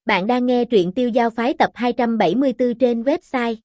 Bạn đang nghe truyện Tiêu Giao Phái tập 274 trên website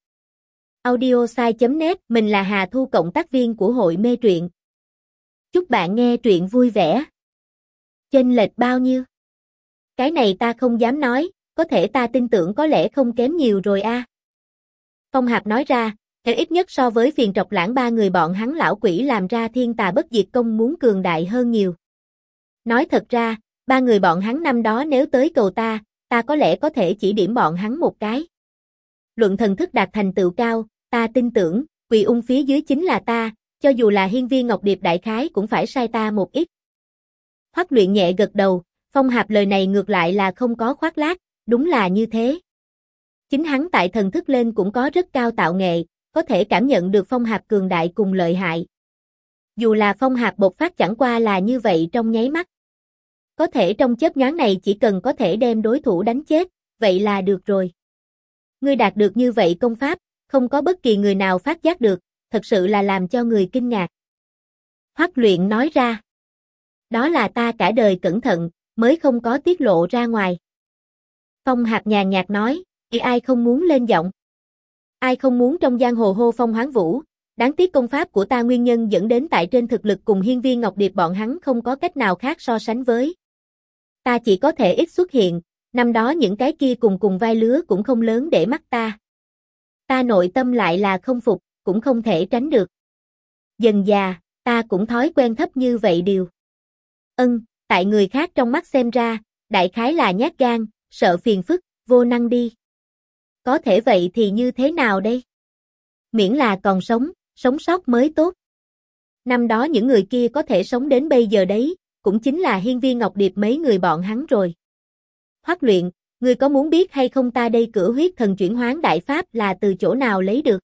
audiosai.net. Mình là Hà Thu, cộng tác viên của hội mê truyện. Chúc bạn nghe truyện vui vẻ. Chênh lệch bao nhiêu? Cái này ta không dám nói, có thể ta tin tưởng có lẽ không kém nhiều rồi a. Phong Hạp nói ra, ít nhất so với Phiền Trọc Lãng ba người bọn hắn lão quỷ làm ra Thiên Tà Bất Diệt Công muốn cường đại hơn nhiều. Nói thật ra, ba người bọn hắn năm đó nếu tới cầu ta có lẽ có thể chỉ điểm bọn hắn một cái. Luận thần thức đạt thành tựu cao, ta tin tưởng, Quỳ Ung phía dưới chính là ta, cho dù là Hiên Viên Ngọc Điệp đại khái cũng phải sai ta một ít. Hoắc Luyện nhẹ gật đầu, Phong Hạp lời này ngược lại là không có khoác lác, đúng là như thế. Chính hắn tại thần thức lên cũng có rất cao tạo nghệ, có thể cảm nhận được Phong Hạp cường đại cùng lợi hại. Dù là Phong Hạp bộc phát chẳng qua là như vậy trong nháy mắt. Có thể trong chớp nhoáng này chỉ cần có thể đem đối thủ đánh chết, vậy là được rồi. Ngươi đạt được như vậy công pháp, không có bất kỳ người nào phát giác được, thật sự là làm cho người kinh ngạc. Hoắc Luyện nói ra. Đó là ta cả đời cẩn thận, mới không có tiết lộ ra ngoài. Phong Hạp nhàn nhạt nói, ai không muốn lên giọng. Ai không muốn trong giang hồ hô phong hoán vũ, đáng tiếc công pháp của ta nguyên nhân dẫn đến tại trên thực lực cùng Hiên Viên Ngọc Điệp bọn hắn không có cách nào khác so sánh với. Ta chỉ có thể ít xuất hiện, năm đó những cái kia cùng vai lứa cũng không lớn để mắt ta. Ta nội tâm lại là không phục, cũng không thể tránh được. Dần già, ta cũng thói quen thấp như vậy điều. Tại người khác trong mắt xem ra, đại khái là nhát gan, sợ phiền phức, vô năng đi. Có thể vậy thì như thế nào đây? Miễn là còn sống sót mới tốt. Năm đó những người kia có thể sống đến bây giờ đấy, cũng chính là Hiên Viên Ngọc Điệp mấy người bọn hắn rồi. Hoắc Luyện, ngươi có muốn biết hay không ta đây Cửu Huyết Thần Chuyển Hoán đại pháp là từ chỗ nào lấy được?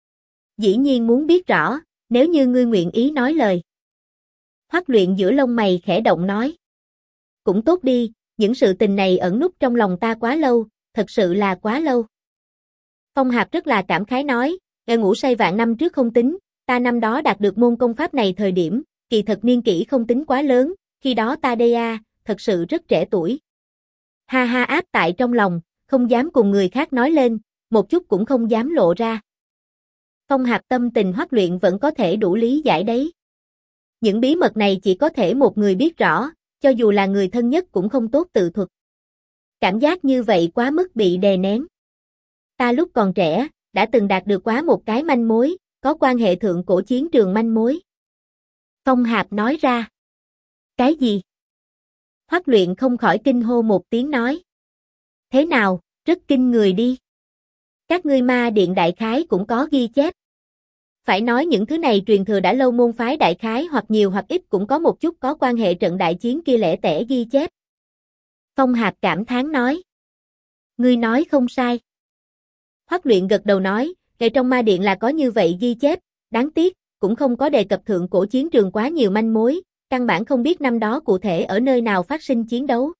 Dĩ nhiên muốn biết rõ, nếu như ngươi nguyện ý nói lời. Hoắc Luyện giữa lông mày khẽ động nói. Cũng tốt đi, những sự tình này ẩn núp trong lòng ta quá lâu, thật sự là quá lâu. Phong Hạp rất là cảm khái nói, ngủ say vạn năm trước không tính, ta năm đó đạt được môn công pháp này thời điểm, kỳ thật niên kỷ không tính quá lớn, khi đó ta đây thật sự rất trẻ tuổi. Ha ha, áp tại trong lòng, không dám cùng người khác nói lên, một chút cũng không dám lộ ra. Phong Hạp tâm tình Hoắc Luyện vẫn có thể đủ lý giải đấy. Những bí mật này chỉ có thể một người biết rõ, cho dù là người thân nhất cũng không tốt tự thuật. Cảm giác như vậy quá mức bị đè nén. Ta lúc còn trẻ, đã từng đạt được quá một cái manh mối, có quan hệ thượng cổ chiến trường manh mối. Phong Hạp nói ra. Cái gì? Hoắc Luyện không khỏi kinh hô một tiếng nói. Thế nào, rất kinh người đi. Các ngươi Ma Điện đại khái cũng có ghi chép. Phải nói những thứ này truyền thừa đã lâu, môn phái đại khái hoặc nhiều hoặc ít cũng có một chút có quan hệ trận đại chiến kia lẻ tẻ ghi chép. Phong Hạp cảm thán nói. Ngươi nói không sai. Hoắc Luyện gật đầu nói, kể trong Ma Điện là có như vậy ghi chép, đáng tiếc, cũng không có đề cập thượng cổ chiến trường quá nhiều manh mối, căn bản không biết năm đó cụ thể ở nơi nào phát sinh chiến đấu.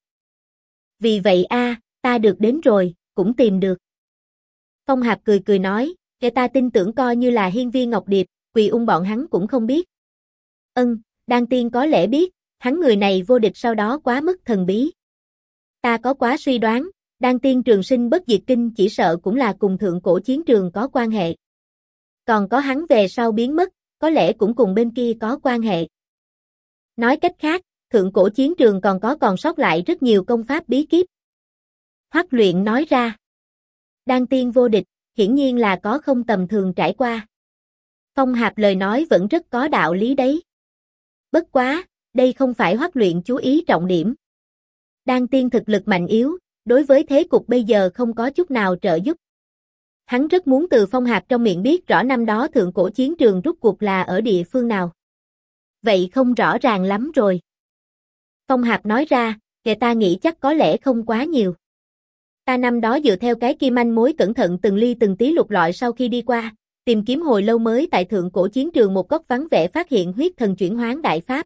Vì vậy ta được đến rồi, cũng tìm được. Phong Hạp cười cười nói, kể ta tin tưởng coi như là Hiên Viên Ngọc Điệp, Quỳ Ung bọn hắn cũng không biết. Đan Tiên có lẽ biết, hắn người này vô địch sau đó quá mức thần bí. Ta có quá suy đoán, Đan Tiên trường sinh bất diệt kinh chỉ sợ cũng là cùng thượng cổ chiến trường có quan hệ. Còn có hắn về sau biến mất, có lẽ cũng cùng bên kia có quan hệ. Nói cách khác, thượng cổ chiến trường còn sót lại rất nhiều công pháp bí kíp. Hoắc Luyện nói ra. Đan Tiên vô địch, hiển nhiên là có không tầm thường trải qua. Phong Hạp lời nói vẫn rất có đạo lý đấy. Bất quá, đây không phải Hoắc Luyện chú ý trọng điểm. Đan Tiên thực lực mạnh yếu, đối với thế cục bây giờ không có chút nào trợ giúp. Hắn rất muốn từ Phong Hạp trong miệng biết rõ năm đó thượng cổ chiến trường rút cuộc là ở địa phương nào. Vậy không rõ ràng lắm rồi. Phong Hạp nói ra, kể ta nghĩ chắc có lẽ không quá nhiều. Ta năm đó dựa theo cái kia manh mối cẩn thận từng ly từng tí lục lọi sau khi đi qua, tìm kiếm hồi lâu mới tại thượng cổ chiến trường một góc vắng vẻ phát hiện huyết thần chuyển hoán đại pháp.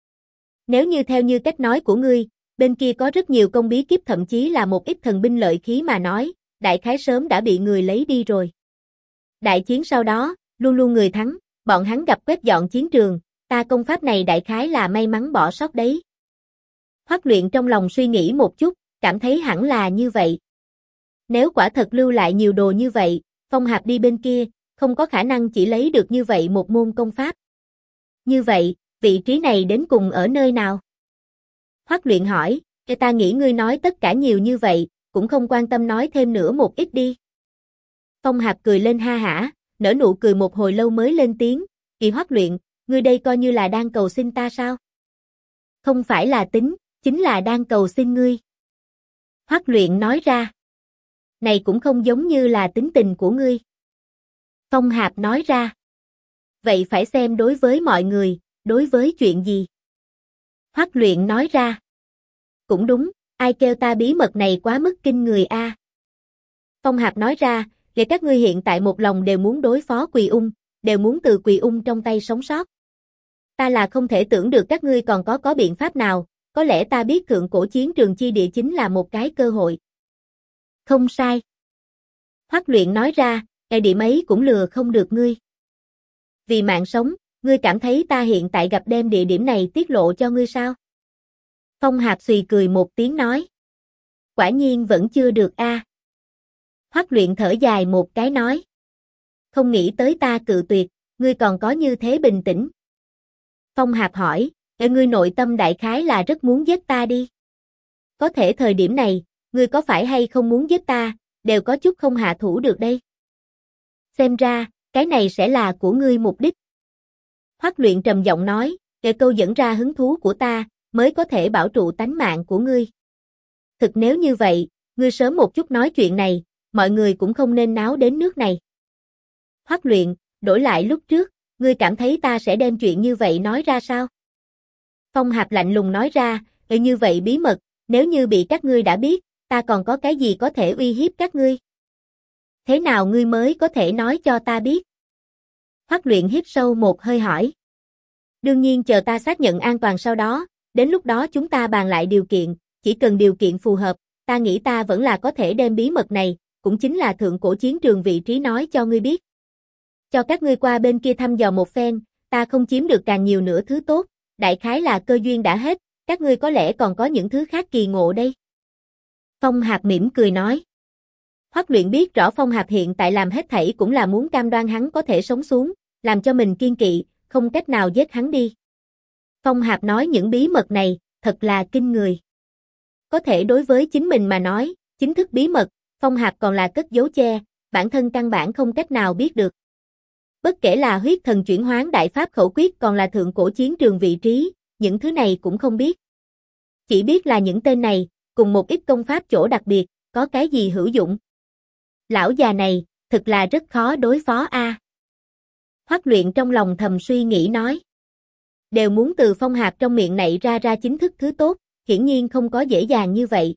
Nếu như theo như cách nói của ngươi, bên kia có rất nhiều công bí kíp, thậm chí là một ít thần binh lợi khí mà nói, đại khái sớm đã bị người lấy đi rồi. Đại chiến sau đó, luôn luôn người thắng, bọn hắn gặp quét dọn chiến trường, ta công pháp này đại khái là may mắn bỏ sót đấy. Hoắc Luyện trong lòng suy nghĩ một chút, cảm thấy hẳn là như vậy. Nếu quả thật lưu lại nhiều đồ như vậy, Phong Hạp đi bên kia, không có khả năng chỉ lấy được như vậy một môn công pháp. Như vậy, vị trí này đến cùng ở nơi nào? Hoắc Luyện hỏi, ta nghĩ ngươi nói tất cả nhiều như vậy, cũng không quan tâm nói thêm nữa một ít đi. Phong Hạp cười lên ha hả, nở nụ cười một hồi lâu mới lên tiếng, Kỳ Hoắc Luyện, ngươi đây coi như là đang cầu xin ta sao? Không phải là tính, chính là đang cầu xin ngươi. Hoắc Luyện nói ra. Này cũng không giống như là tính tình của ngươi. Phong Hạp nói ra. Vậy phải xem đối với mọi người, đối với chuyện gì? Hoắc Luyện nói ra. Cũng đúng, ai kêu ta bí mật này quá mức kinh người a. Phong Hạp nói ra, để các ngươi hiện tại một lòng đều muốn đối phó Quỳ Ung, đều muốn từ Quỳ Ung trong tay sống sót. Ta là không thể tưởng được các ngươi còn có biện pháp nào, có lẽ ta biết thượng cổ chiến trường chi địa chính là một cái cơ hội. Không sai. Hoắc Luyện nói ra, cái điểm ấy cũng lừa không được ngươi. Vì mạng sống, ngươi cảm thấy ta hiện tại gặp đem địa điểm này tiết lộ cho ngươi sao? Phong Hạp xùy cười một tiếng nói. Quả nhiên vẫn chưa được a. Hoắc Luyện thở dài một cái nói. Không nghĩ tới ta cự tuyệt, ngươi còn có như thế bình tĩnh. Phong Hạp hỏi, ngươi nội tâm đại khái là rất muốn giết ta đi. Có thể thời điểm này, ngươi có phải hay không muốn giết ta, đều có chút không hạ thủ được đây. Xem ra, cái này sẽ là của ngươi mục đích. Hoắc Luyện trầm giọng nói, để câu dẫn ra hứng thú của ta, mới có thể bảo trụ tánh mạng của ngươi. Thực nếu như vậy, ngươi sớm một chút nói chuyện này, mọi người cũng không nên náo đến nước này. Hoắc Luyện, đổi lại lúc trước, ngươi cảm thấy ta sẽ đem chuyện như vậy nói ra sao? Phong Hạp lạnh lùng nói ra, như vậy bí mật, nếu như bị các ngươi đã biết, ta còn có cái gì có thể uy hiếp các ngươi? Thế nào ngươi mới có thể nói cho ta biết? Hoắc Luyện hít sâu một hơi hỏi. Đương nhiên chờ ta xác nhận an toàn sau đó, đến lúc đó chúng ta bàn lại điều kiện, chỉ cần điều kiện phù hợp, ta nghĩ ta vẫn là có thể đem bí mật này, cũng chính là thượng cổ chiến trường vị trí nói cho ngươi biết. Cho các ngươi qua bên kia thăm dò một phen, ta không chiếm được càng nhiều nữa thứ tốt, đại khái là cơ duyên đã hết, các ngươi có lẽ còn có những thứ khác kỳ ngộ đây. Phong Hạp mỉm cười nói. Hoắc Luyện biết rõ Phong Hạp hiện tại làm hết thảy cũng là muốn cam đoan hắn có thể sống xuống, làm cho mình kiên kỵ, không cách nào giết hắn đi. Phong Hạp nói những bí mật này, thật là kinh người. Có thể đối với chính mình mà nói, chính thức bí mật, Phong Hạp còn là cất giấu che, bản thân căn bản không cách nào biết được. Bất kể là huyết thần chuyển hoán đại pháp khẩu quyết còn là thượng cổ chiến trường vị trí, những thứ này cũng không biết. Chỉ biết là những tên này, cùng một ít công pháp chỗ đặc biệt, có cái gì hữu dụng. Lão già này, thực là rất khó đối phó a. Hoắc Luyện trong lòng thầm suy nghĩ nói. Đều muốn từ Phong Hạp trong miệng này ra chính thức thứ tốt, hiển nhiên không có dễ dàng như vậy.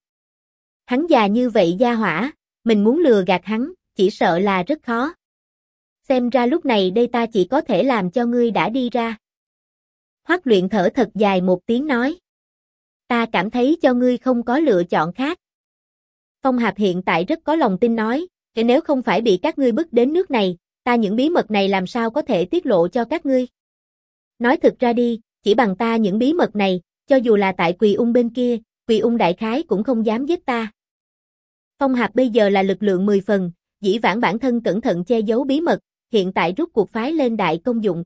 Hắn già như vậy gia hỏa, mình muốn lừa gạt hắn, chỉ sợ là rất khó. Xem ra lúc này đây ta chỉ có thể làm cho ngươi đã đi ra. Hoắc Luyện thở thật dài một tiếng nói. Ta cảm thấy cho ngươi không có lựa chọn khác. Phong Hạp hiện tại rất có lòng tin nói, nếu không phải bị các ngươi bức đến nước này, ta những bí mật này làm sao có thể tiết lộ cho các ngươi. Nói thực ra đi, chỉ bằng ta những bí mật này, cho dù là tại Quỳ Ung bên kia, Quỳ Ung đại khái cũng không dám giết ta. Phong Hạp bây giờ là lực lượng 10 phần, dĩ vãng bản thân cẩn thận che giấu bí mật, hiện tại rút cuộc phái lên đại công dụng.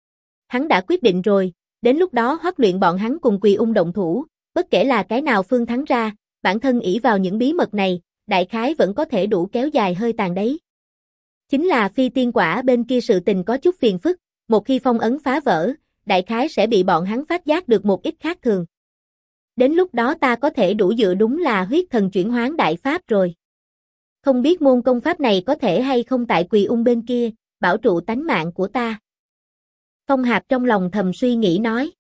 Hắn đã quyết định rồi, đến lúc đó Hoắc Luyện bọn hắn cùng Quỳ Ung động thủ, bất kể là cái nào phương thắng ra, bản thân ỷ vào những bí mật này, đại khái vẫn có thể đủ kéo dài hơi tàn đấy. Chính là Phi Tiên Quả bên kia sự tình có chút phiền phức, một khi phong ấn phá vỡ, đại khái sẽ bị bọn hắn phát giác được một ít khác thường. Đến lúc đó ta có thể đủ dựa đúng là huyết thần chuyển hoán đại pháp rồi. Không biết môn công pháp này có thể hay không tại Quỳ Ung bên kia, bảo trụ tánh mạng của ta. Phong Hạp trong lòng thầm suy nghĩ nói.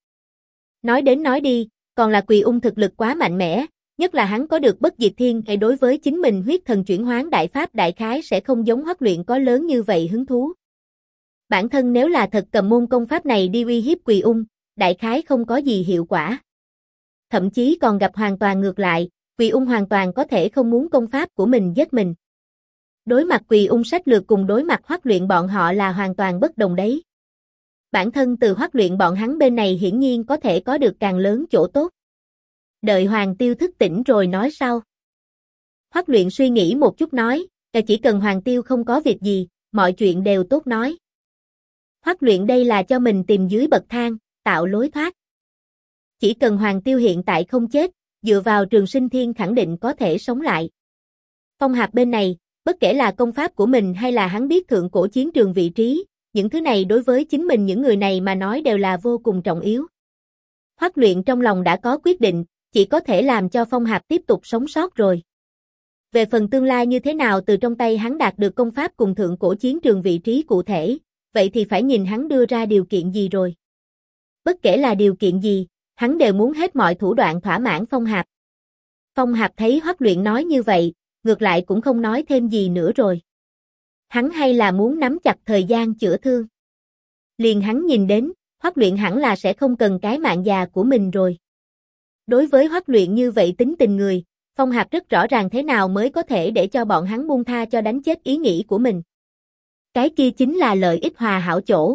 Nói đến nói đi, còn là Quỳ Ung thực lực quá mạnh mẽ, nhất là hắn có được bất diệt thiên hay đối với chính mình huyết thần chuyển hoán đại pháp đại khái sẽ không giống Hoắc Luyện có lớn như vậy hứng thú. Bản thân nếu là thật cầm môn công pháp này đi uy hiếp Quỳ Ung, đại khái không có gì hiệu quả. Thậm chí còn gặp hoàn toàn ngược lại, Quỳ Ung hoàn toàn có thể không muốn công pháp của mình giết mình. Đối mặt Quỳ Ung sách lược cùng đối mặt Hoắc Luyện bọn họ là hoàn toàn bất đồng đấy. Bản thân từ Hoắc Luyện bọn hắn bên này hiển nhiên có thể có được càng lớn chỗ tốt. Đợi Hoàng Tiêu thức tỉnh rồi nói sau. Hoắc Luyện suy nghĩ một chút nói, chỉ cần Hoàng Tiêu không có việc gì, mọi chuyện đều tốt nói. Hoắc Luyện đây là cho mình tìm dưới bậc thang, tạo lối thoát. Chỉ cần Hoàng Tiêu hiện tại không chết, dựa vào Trường Sinh Thiên khẳng định có thể sống lại. Phong Hạp bên này, bất kể là công pháp của mình hay là hắn biết thượng cổ chiến trường vị trí, những thứ này đối với chính mình những người này mà nói đều là vô cùng trọng yếu. Hoắc Luyện trong lòng đã có quyết định, chỉ có thể làm cho Phong Hạp tiếp tục sống sót rồi. Về phần tương lai như thế nào từ trong tay hắn đạt được công pháp cùng thượng cổ chiến trường vị trí cụ thể, vậy thì phải nhìn hắn đưa ra điều kiện gì rồi. Bất kể là điều kiện gì, hắn đều muốn hết mọi thủ đoạn thỏa mãn Phong Hạp. Phong Hạp thấy Hoắc Luyện nói như vậy, ngược lại cũng không nói thêm gì nữa rồi. Hắn hay là muốn nắm chặt thời gian chữa thương. Liền hắn nhìn đến, Hoắc Luyện hẳn là sẽ không cần cái mạng già của mình rồi. Đối với Hoắc Luyện như vậy tính tình người, Phong Hạp rất rõ ràng thế nào mới có thể để cho bọn hắn buông tha cho đánh chết ý nghĩ của mình. Cái kia chính là lợi ích hòa hảo chỗ.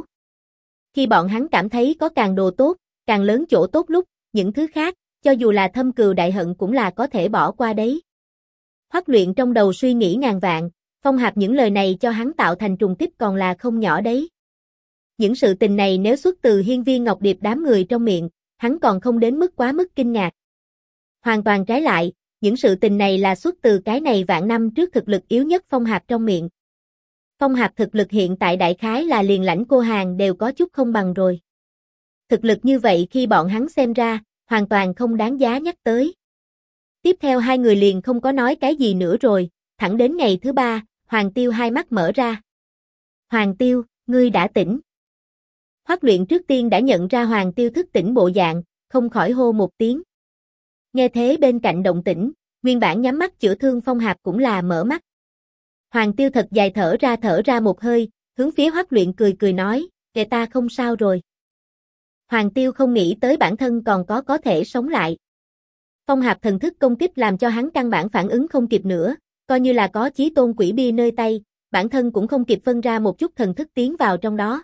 Khi bọn hắn cảm thấy có càng đồ tốt, càng lớn chỗ tốt lúc, những thứ khác, cho dù là thâm cừu đại hận cũng là có thể bỏ qua đấy. Hoắc Luyện trong đầu suy nghĩ ngàn vạn, Phong Hạp những lời này cho hắn tạo thành trùng kích còn là không nhỏ đấy. Những sự tình này nếu xuất từ Hiên Viên Ngọc Điệp đám người trong miệng, hắn còn không đến mức quá mức kinh ngạc. Hoàn toàn trái lại, những sự tình này là xuất từ cái này vạn năm trước thực lực yếu nhất Phong Hạp trong miệng. Phong Hạp thực lực hiện tại đại khái là liền Lãnh Cô Hàn đều có chút không bằng rồi. Thực lực như vậy khi bọn hắn xem ra, hoàn toàn không đáng giá nhắc tới. Tiếp theo hai người liền không có nói cái gì nữa rồi, thẳng đến ngày thứ ba, Hoàng Tiêu hai mắt mở ra. Hoàng Tiêu, ngươi đã tỉnh. Hoắc Luyện trước tiên đã nhận ra Hoàng Tiêu thức tỉnh bộ dạng, không khỏi hô một tiếng. Nghe thế bên cạnh động tĩnh, nguyên bản nhắm mắt chữa thương Phong Hạp cũng là mở mắt. Hoàng Tiêu thật dài thở ra một hơi, hướng phía Hoắc Luyện cười cười nói, kệ ta không sao rồi. Hoàng Tiêu không nghĩ tới bản thân còn có thể sống lại. Phong Hạp thần thức công kích làm cho hắn căn bản phản ứng không kịp nữa, coi như là có chí tôn quỷ bia nơi tay, bản thân cũng không kịp phân ra một chút thần thức tiến vào trong đó.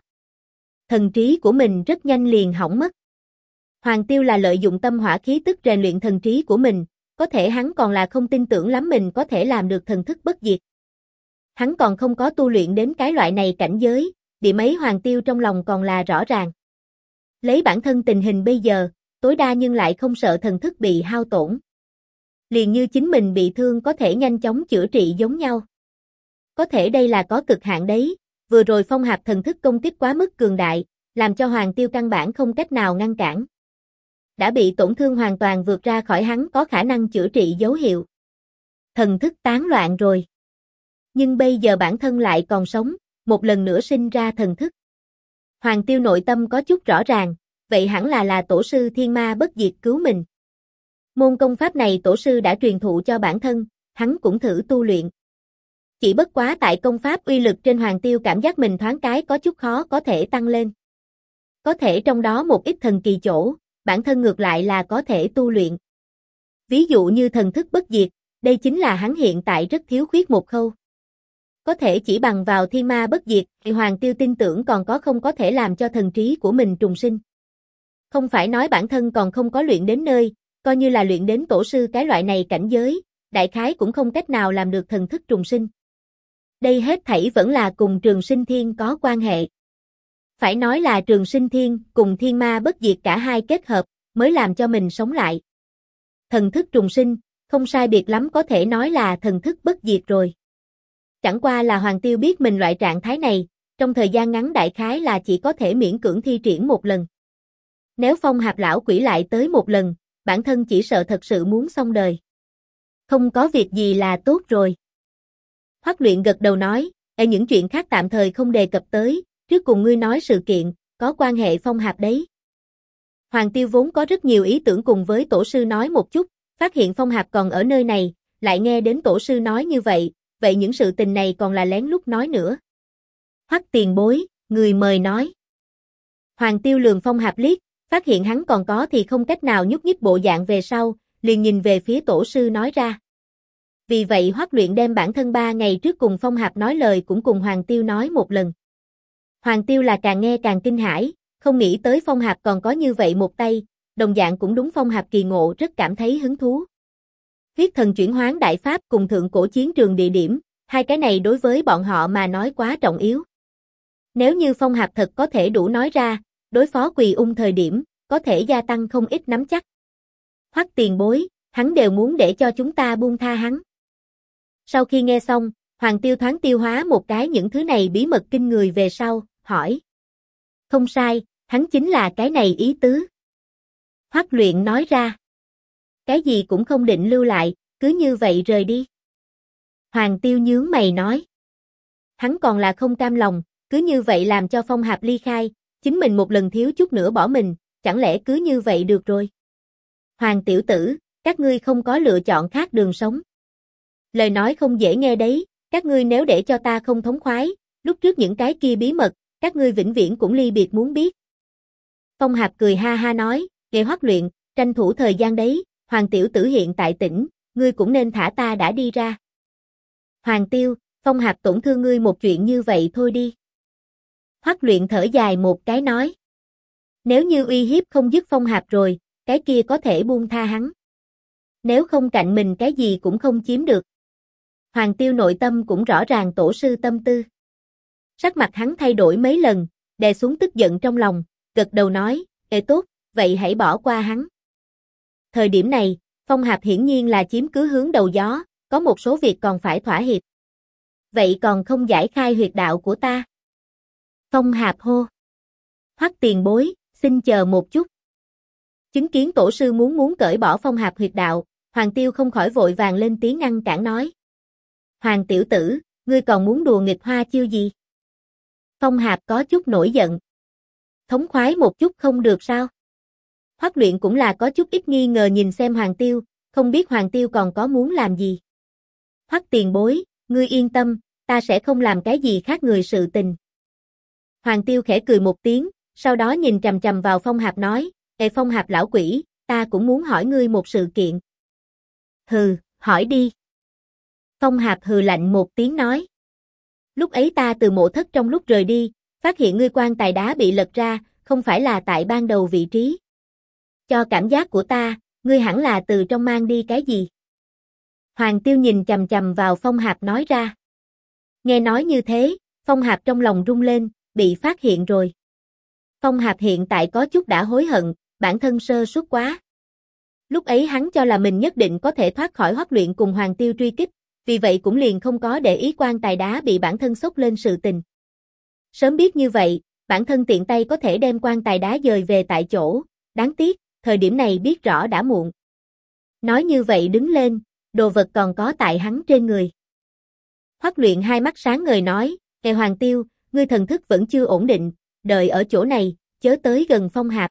Thần trí của mình rất nhanh liền hỏng mất. Hoàng Tiêu là lợi dụng tâm hỏa khí tức rèn luyện thần trí của mình, có thể hắn còn là không tin tưởng lắm mình có thể làm được thần thức bất diệt. Hắn còn không có tu luyện đến cái loại này cảnh giới, điểm ấy Hoàng Tiêu trong lòng còn là rõ ràng. Lấy bản thân tình hình bây giờ, tối đa nhưng lại không sợ thần thức bị hao tổn. Liền như chính mình bị thương có thể nhanh chóng chữa trị giống nhau. Có thể đây là có cực hạn đấy, vừa rồi Phong Hạp thần thức công kích quá mức cường đại, làm cho Hoàng Tiêu căn bản không cách nào ngăn cản. Đã bị tổn thương hoàn toàn vượt ra khỏi hắn có khả năng chữa trị dấu hiệu. Thần thức tán loạn rồi. Nhưng bây giờ bản thân lại còn sống, một lần nữa sinh ra thần thức. Hoàng Tiêu nội tâm có chút rõ ràng, vậy hẳn là tổ sư Thiên Ma Bất Diệt cứu mình. Môn công pháp này tổ sư đã truyền thụ cho bản thân, hắn cũng thử tu luyện. Chỉ bất quá tại công pháp uy lực trên Hoàng Tiêu cảm giác mình thoáng cái có chút khó có thể tăng lên. Có thể trong đó một ít thần kỳ chỗ, bản thân ngược lại là có thể tu luyện. Ví dụ như thần thức bất diệt, đây chính là hắn hiện tại rất thiếu khuyết một khâu. Có thể chỉ bằng vào Thiên Ma Bất Diệt, thì Hoàng Tiêu tin tưởng còn không có thể làm cho thần trí của mình trùng sinh. Không phải nói bản thân còn không có luyện đến nơi, coi như là luyện đến tổ sư cái loại này cảnh giới, đại khái cũng không cách nào làm được thần thức trùng sinh. Đây hết thảy vẫn là cùng Trường Sinh Thiên có quan hệ. Phải nói là Trường Sinh Thiên cùng Thiên Ma Bất Diệt cả hai kết hợp, mới làm cho mình sống lại. Thần thức trùng sinh, không sai biệt lắm có thể nói là thần thức bất diệt rồi. Chẳng qua là Hoàng Tiêu biết mình loại trạng thái này, trong thời gian ngắn đại khái là chỉ có thể miễn cưỡng thi triển một lần. Nếu Phong Hạp lão quỷ lại tới một lần, bản thân chỉ sợ thật sự muốn xong đời. Không có việc gì là tốt rồi. Hoắc Luyện gật đầu nói, những chuyện khác tạm thời không đề cập tới, trước cùng ngươi nói sự kiện, có quan hệ Phong Hạp đấy. Hoàng Tiêu vốn có rất nhiều ý tưởng cùng với tổ sư nói một chút, phát hiện Phong Hạp còn ở nơi này, lại nghe đến tổ sư nói như vậy những sự tình này còn là lén lút nói nữa. Hoắc tiền bối, người mời nói. Hoàng Tiêu lườm Phong Hạp liếc, phát hiện hắn còn có thì không cách nào nhúc nhích bộ dạng về sau, liền nhìn về phía tổ sư nói ra. Vì vậy Hoắc Luyện đem bản thân 3 ngày trước cùng Phong Hạp nói lời cũng cùng Hoàng Tiêu nói một lần. Hoàng Tiêu là càng nghe càng kinh hãi, không nghĩ tới Phong Hạp còn có như vậy một tay, đồng dạng cũng đúng Phong Hạp kỳ ngộ rất cảm thấy hứng thú. Huyết thần chuyển hoán đại pháp cùng thượng cổ chiến trường địa điểm, hai cái này đối với bọn họ mà nói quá trọng yếu. Nếu như Phong Hạp thật có thể đủ nói ra, đối phó Quỳ Ung thời điểm, có thể gia tăng không ít nắm chắc. Hoắc tiền bối, hắn đều muốn để cho chúng ta buông tha hắn. Sau khi nghe xong, Hoàng Tiêu thoáng tiêu hóa một cái những thứ này bí mật kinh người về sau, hỏi. Không sai, hắn chính là cái này ý tứ. Hoắc Luyện nói ra. Cái gì cũng không định lưu lại, cứ như vậy rời đi. Hoàng Tiêu nhướng mày nói. Hắn còn là không cam lòng, cứ như vậy làm cho Phong Hạp ly khai, chính mình một lần thiếu chút nữa bỏ mình, chẳng lẽ cứ như vậy được rồi. Hoàng tiểu tử, các ngươi không có lựa chọn khác đường sống. Lời nói không dễ nghe đấy, các ngươi nếu để cho ta không thống khoái, lúc trước những cái kia bí mật, các ngươi vĩnh viễn cũng ly biệt muốn biết. Phong Hạp cười ha ha nói, Ghê Hoắc Luyện, tranh thủ thời gian đấy, Hoàng tiểu tử hiện tại tỉnh, ngươi cũng nên thả ta đã đi ra. Hoàng Tiêu, Phong Hạp tổn thương ngươi một chuyện như vậy thôi đi. Hoắc Luyện thở dài một cái nói. Nếu như uy hiếp không dứt Phong Hạp rồi, cái kia có thể buông tha hắn. Nếu không cạnh mình cái gì cũng không chiếm được. Hoàng Tiêu nội tâm cũng rõ ràng tổ sư tâm tư. Sắc mặt hắn thay đổi mấy lần, đè xuống tức giận trong lòng, gật đầu nói, tốt, vậy hãy bỏ qua hắn. Thời điểm này, Phong Hạp hiển nhiên là chiếm cứ hướng đầu gió, có một số việc còn phải thỏa hiệp. Vậy còn không giải khai huyệt đạo của ta? Phong Hạp hô. Hoắc tiền bối, xin chờ một chút. Chứng kiến tổ sư muốn cởi bỏ Phong Hạp huyệt đạo, Hoàng Tiêu không khỏi vội vàng lên tiếng ngăn cản nói. Hoàng tiểu tử, ngươi còn muốn đùa nghịch hoa chiêu gì? Phong Hạp có chút nổi giận. Thống khoái một chút không được sao? Hoắc Luyện cũng là có chút ít nghi ngờ nhìn xem Hoàng Tiêu, không biết Hoàng Tiêu còn có muốn làm gì. Hoắc tiền bối, ngươi yên tâm, ta sẽ không làm cái gì khác người sự tình. Hoàng Tiêu khẽ cười một tiếng, sau đó nhìn chằm chằm vào Phong Hạp nói, Phong Hạp lão quỷ, ta cũng muốn hỏi ngươi một sự kiện. Hừ, hỏi đi. Phong Hạp hừ lạnh một tiếng nói. Lúc ấy ta từ mộ thất trong lúc rời đi, phát hiện ngươi quan tài đá bị lật ra, không phải là tại ban đầu vị trí. Cho cảm giác của ta, ngươi hẳn là từ trong mang đi cái gì? Hoàng Tiêu nhìn chằm chằm vào Phong Hạp nói ra. Nghe nói như thế, Phong Hạp trong lòng rung lên, bị phát hiện rồi. Phong Hạp hiện tại có chút đã hối hận, bản thân sơ suất quá. Lúc ấy hắn cho là mình nhất định có thể thoát khỏi Hoắc Luyện cùng Hoàng Tiêu truy kích, vì vậy cũng liền không có để ý quan tài đá bị bản thân xốc lên sự tình. Sớm biết như vậy, bản thân tiện tay có thể đem quan tài đá dời về tại chỗ, đáng tiếc, thời điểm này biết rõ đã muộn. Nói như vậy đứng lên, đồ vật còn có tại hắn trên người. Hoắc Luyện hai mắt sáng ngời nói, Hoàng Tiêu, ngươi thần thức vẫn chưa ổn định, đợi ở chỗ này, chớ tới gần Phong Hạp.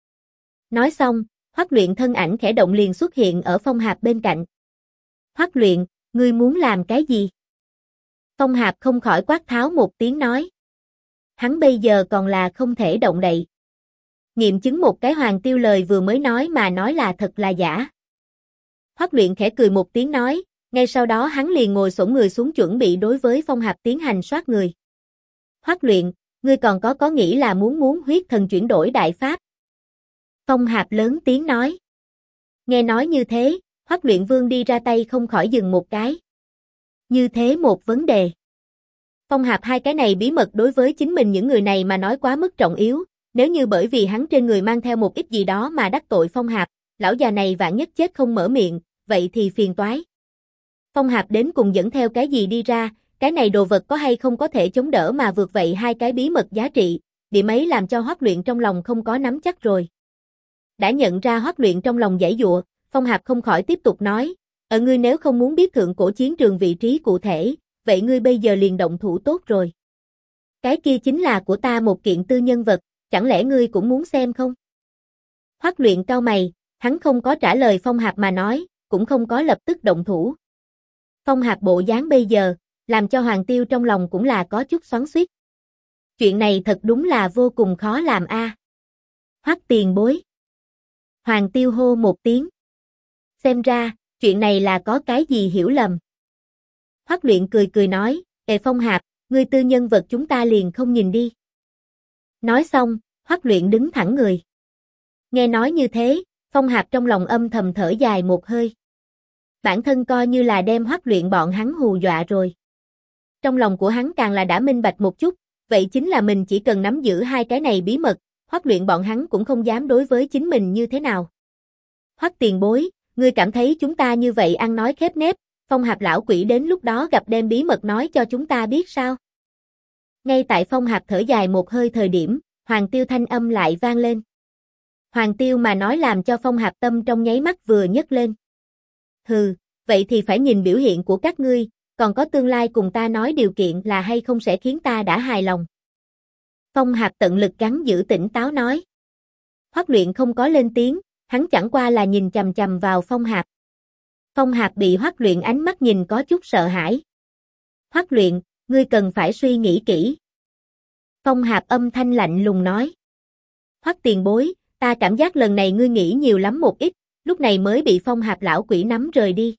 Nói xong, Hoắc Luyện thân ảnh khẽ động liền xuất hiện ở Phong Hạp bên cạnh. Hoắc Luyện, ngươi muốn làm cái gì? Phong Hạp không khỏi quát tháo một tiếng nói. Hắn bây giờ còn là không thể động đậy. Nghiệm chứng một cái Hoàng Tiêu lời vừa mới nói mà nói là thật là giả. Hoắc Luyện khẽ cười một tiếng nói, ngay sau đó hắn liền ngồi xổm người xuống chuẩn bị đối với Phong Hạp tiến hành soát người. Hoắc Luyện, ngươi còn có nghĩ là muốn huyết thần chuyển đổi đại pháp? Phong Hạp lớn tiếng nói. Nghe nói như thế, Hoắc Luyện Vương đi ra tay không khỏi dừng một cái. Như thế một vấn đề. Phong Hạp hai cái này bí mật đối với chính mình những người này mà nói quá mức trọng yếu, nếu như bởi vì hắn trên người mang theo một ít gì đó mà đắc tội Phong Hạp, lão già này vạn nhất chết không mở miệng, vậy thì phiền toái. Phong Hạp đến cùng dẫn theo cái gì đi ra, cái này đồ vật có hay không có thể chống đỡ mà vượt vậy hai cái bí mật giá trị, điểm ấy làm cho Hoắc Luyện trong lòng không có nắm chắc rồi. Đã nhận ra Hoắc Luyện trong lòng giãy giụa, Phong Hạp không khỏi tiếp tục nói, ngươi nếu không muốn biết thượng cổ chiến trường vị trí cụ thể, vậy ngươi bây giờ liền động thủ tốt rồi. Cái kia chính là của ta một kiện tư nhân vật, chẳng lẽ ngươi cũng muốn xem không? Hoắc Luyện cau mày, hắn không có trả lời Phong Hạp mà nói, cũng không có lập tức động thủ. Phong Hạp bộ dáng bây giờ, làm cho Hoàng Tiêu trong lòng cũng là có chút xoắn xuýt. Chuyện này thật đúng là vô cùng khó làm a. Hoắc tiền bối. Hoàng Tiêu hô một tiếng. Xem ra, chuyện này là có cái gì hiểu lầm. Hoắc Luyện cười cười nói, Phong Hạp, ngươi tư nhân vật chúng ta liền không nhìn đi. Nói xong, Hoắc Luyện đứng thẳng người. Nghe nói như thế, Phong Hạp trong lòng âm thầm thở dài một hơi. Bản thân coi như là đem Hoắc Luyện bọn hắn hù dọa rồi. Trong lòng của hắn càng là đã minh bạch một chút, vậy chính là mình chỉ cần nắm giữ hai cái này bí mật, Hoắc Luyện bọn hắn cũng không dám đối với chính mình như thế nào. Hoắc tiền bối, ngươi cảm thấy chúng ta như vậy ăn nói khép nép, Phong Hạp lão quỷ đến lúc đó gặp đem bí mật nói cho chúng ta biết sao? Ngay tại Phong Hạp thở dài một hơi thời điểm, Hoàng Tiêu thanh âm lại vang lên. Hoàng Tiêu mà nói làm cho Phong Hạp tâm trong nháy mắt vừa nhấc lên. Hừ, vậy thì phải nhìn biểu hiện của các ngươi, còn có tương lai cùng ta nói điều kiện là hay không sẽ khiến ta đã hài lòng. Phong Hạp tận lực gắng giữ tỉnh táo nói. Hoắc Luyện không có lên tiếng, hắn chẳng qua là nhìn chằm chằm vào Phong Hạp. Phong Hạp bị Hoắc Luyện ánh mắt nhìn có chút sợ hãi. Hoắc Luyện, ngươi cần phải suy nghĩ kỹ. Phong Hạp âm thanh lạnh lùng nói. Hoắc tiền bối, ta cảm giác lần này ngươi nghĩ nhiều lắm một ít, lúc này mới bị Phong Hạp lão quỷ nắm rời đi.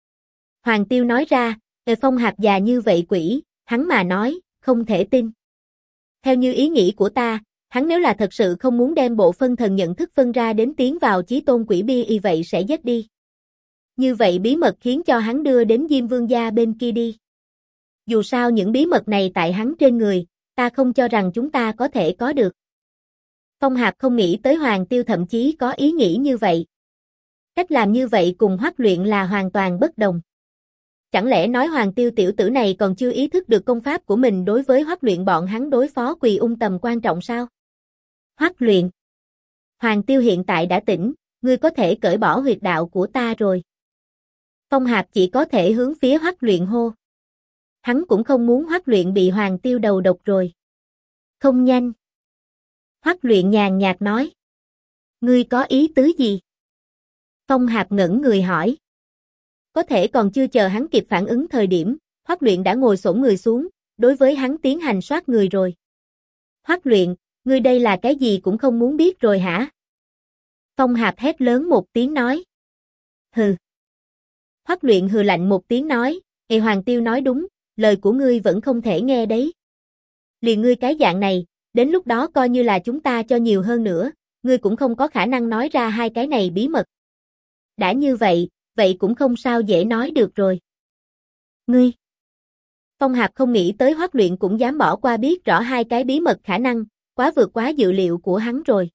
Hoàng Tiêu nói ra, Phong Hạp già như vậy quỷ, hắn mà nói, không thể tin. Theo như ý nghĩ của ta, hắn nếu là thật sự không muốn đem bộ phân thần nhận thức phân ra đến tiến vào chí tôn quỷ bia y vậy sẽ giết đi. Như vậy bí mật khiến cho hắn đưa đến Diêm Vương gia bên kia đi. Dù sao những bí mật này tại hắn trên người, ta không cho rằng chúng ta có thể có được. Phong Hạp không nghĩ tới Hoàng Tiêu thậm chí có ý nghĩ như vậy. Cách làm như vậy cùng Hoắc Luyện là hoàn toàn bất đồng. Chẳng lẽ nói Hoàng Tiêu tiểu tử này còn chưa ý thức được công pháp của mình đối với Hoắc Luyện bọn hắn đối phó Quỳ Ung tầm quan trọng sao? Hoắc Luyện. Hoàng Tiêu hiện tại đã tỉnh, ngươi có thể cởi bỏ huyệt đạo của ta rồi. Phong Hạp chỉ có thể hướng phía Hoắc Luyện hô. Hắn cũng không muốn Hoắc Luyện bị Hoàng Tiêu đầu độc rồi. Không nhanh. Hoắc Luyện nhàn nhạt nói. Ngươi có ý tứ gì? Phong Hạp ngẩn người hỏi. Có thể còn chưa chờ hắn kịp phản ứng thời điểm, Hoắc Luyện đã ngồi xổm người xuống, đối với hắn tiến hành soát người rồi. Hoắc Luyện, ngươi đây là cái gì cũng không muốn biết rồi hả? Phong Hạp hét lớn một tiếng nói. Hừ. Hoắc Luyện hừ lạnh một tiếng nói, Hoàng Tiêu nói đúng, lời của ngươi vẫn không thể nghe đấy. Liền ngươi cái dạng này, đến lúc đó coi như là chúng ta cho nhiều hơn nữa, ngươi cũng không có khả năng nói ra hai cái này bí mật. Đã như vậy, vậy cũng không sao dễ nói được rồi. Ngươi. Phong Hạp không nghĩ tới Hoắc Luyện cũng dám bỏ qua biết rõ hai cái bí mật khả năng, quá vượt quá dự liệu của hắn rồi.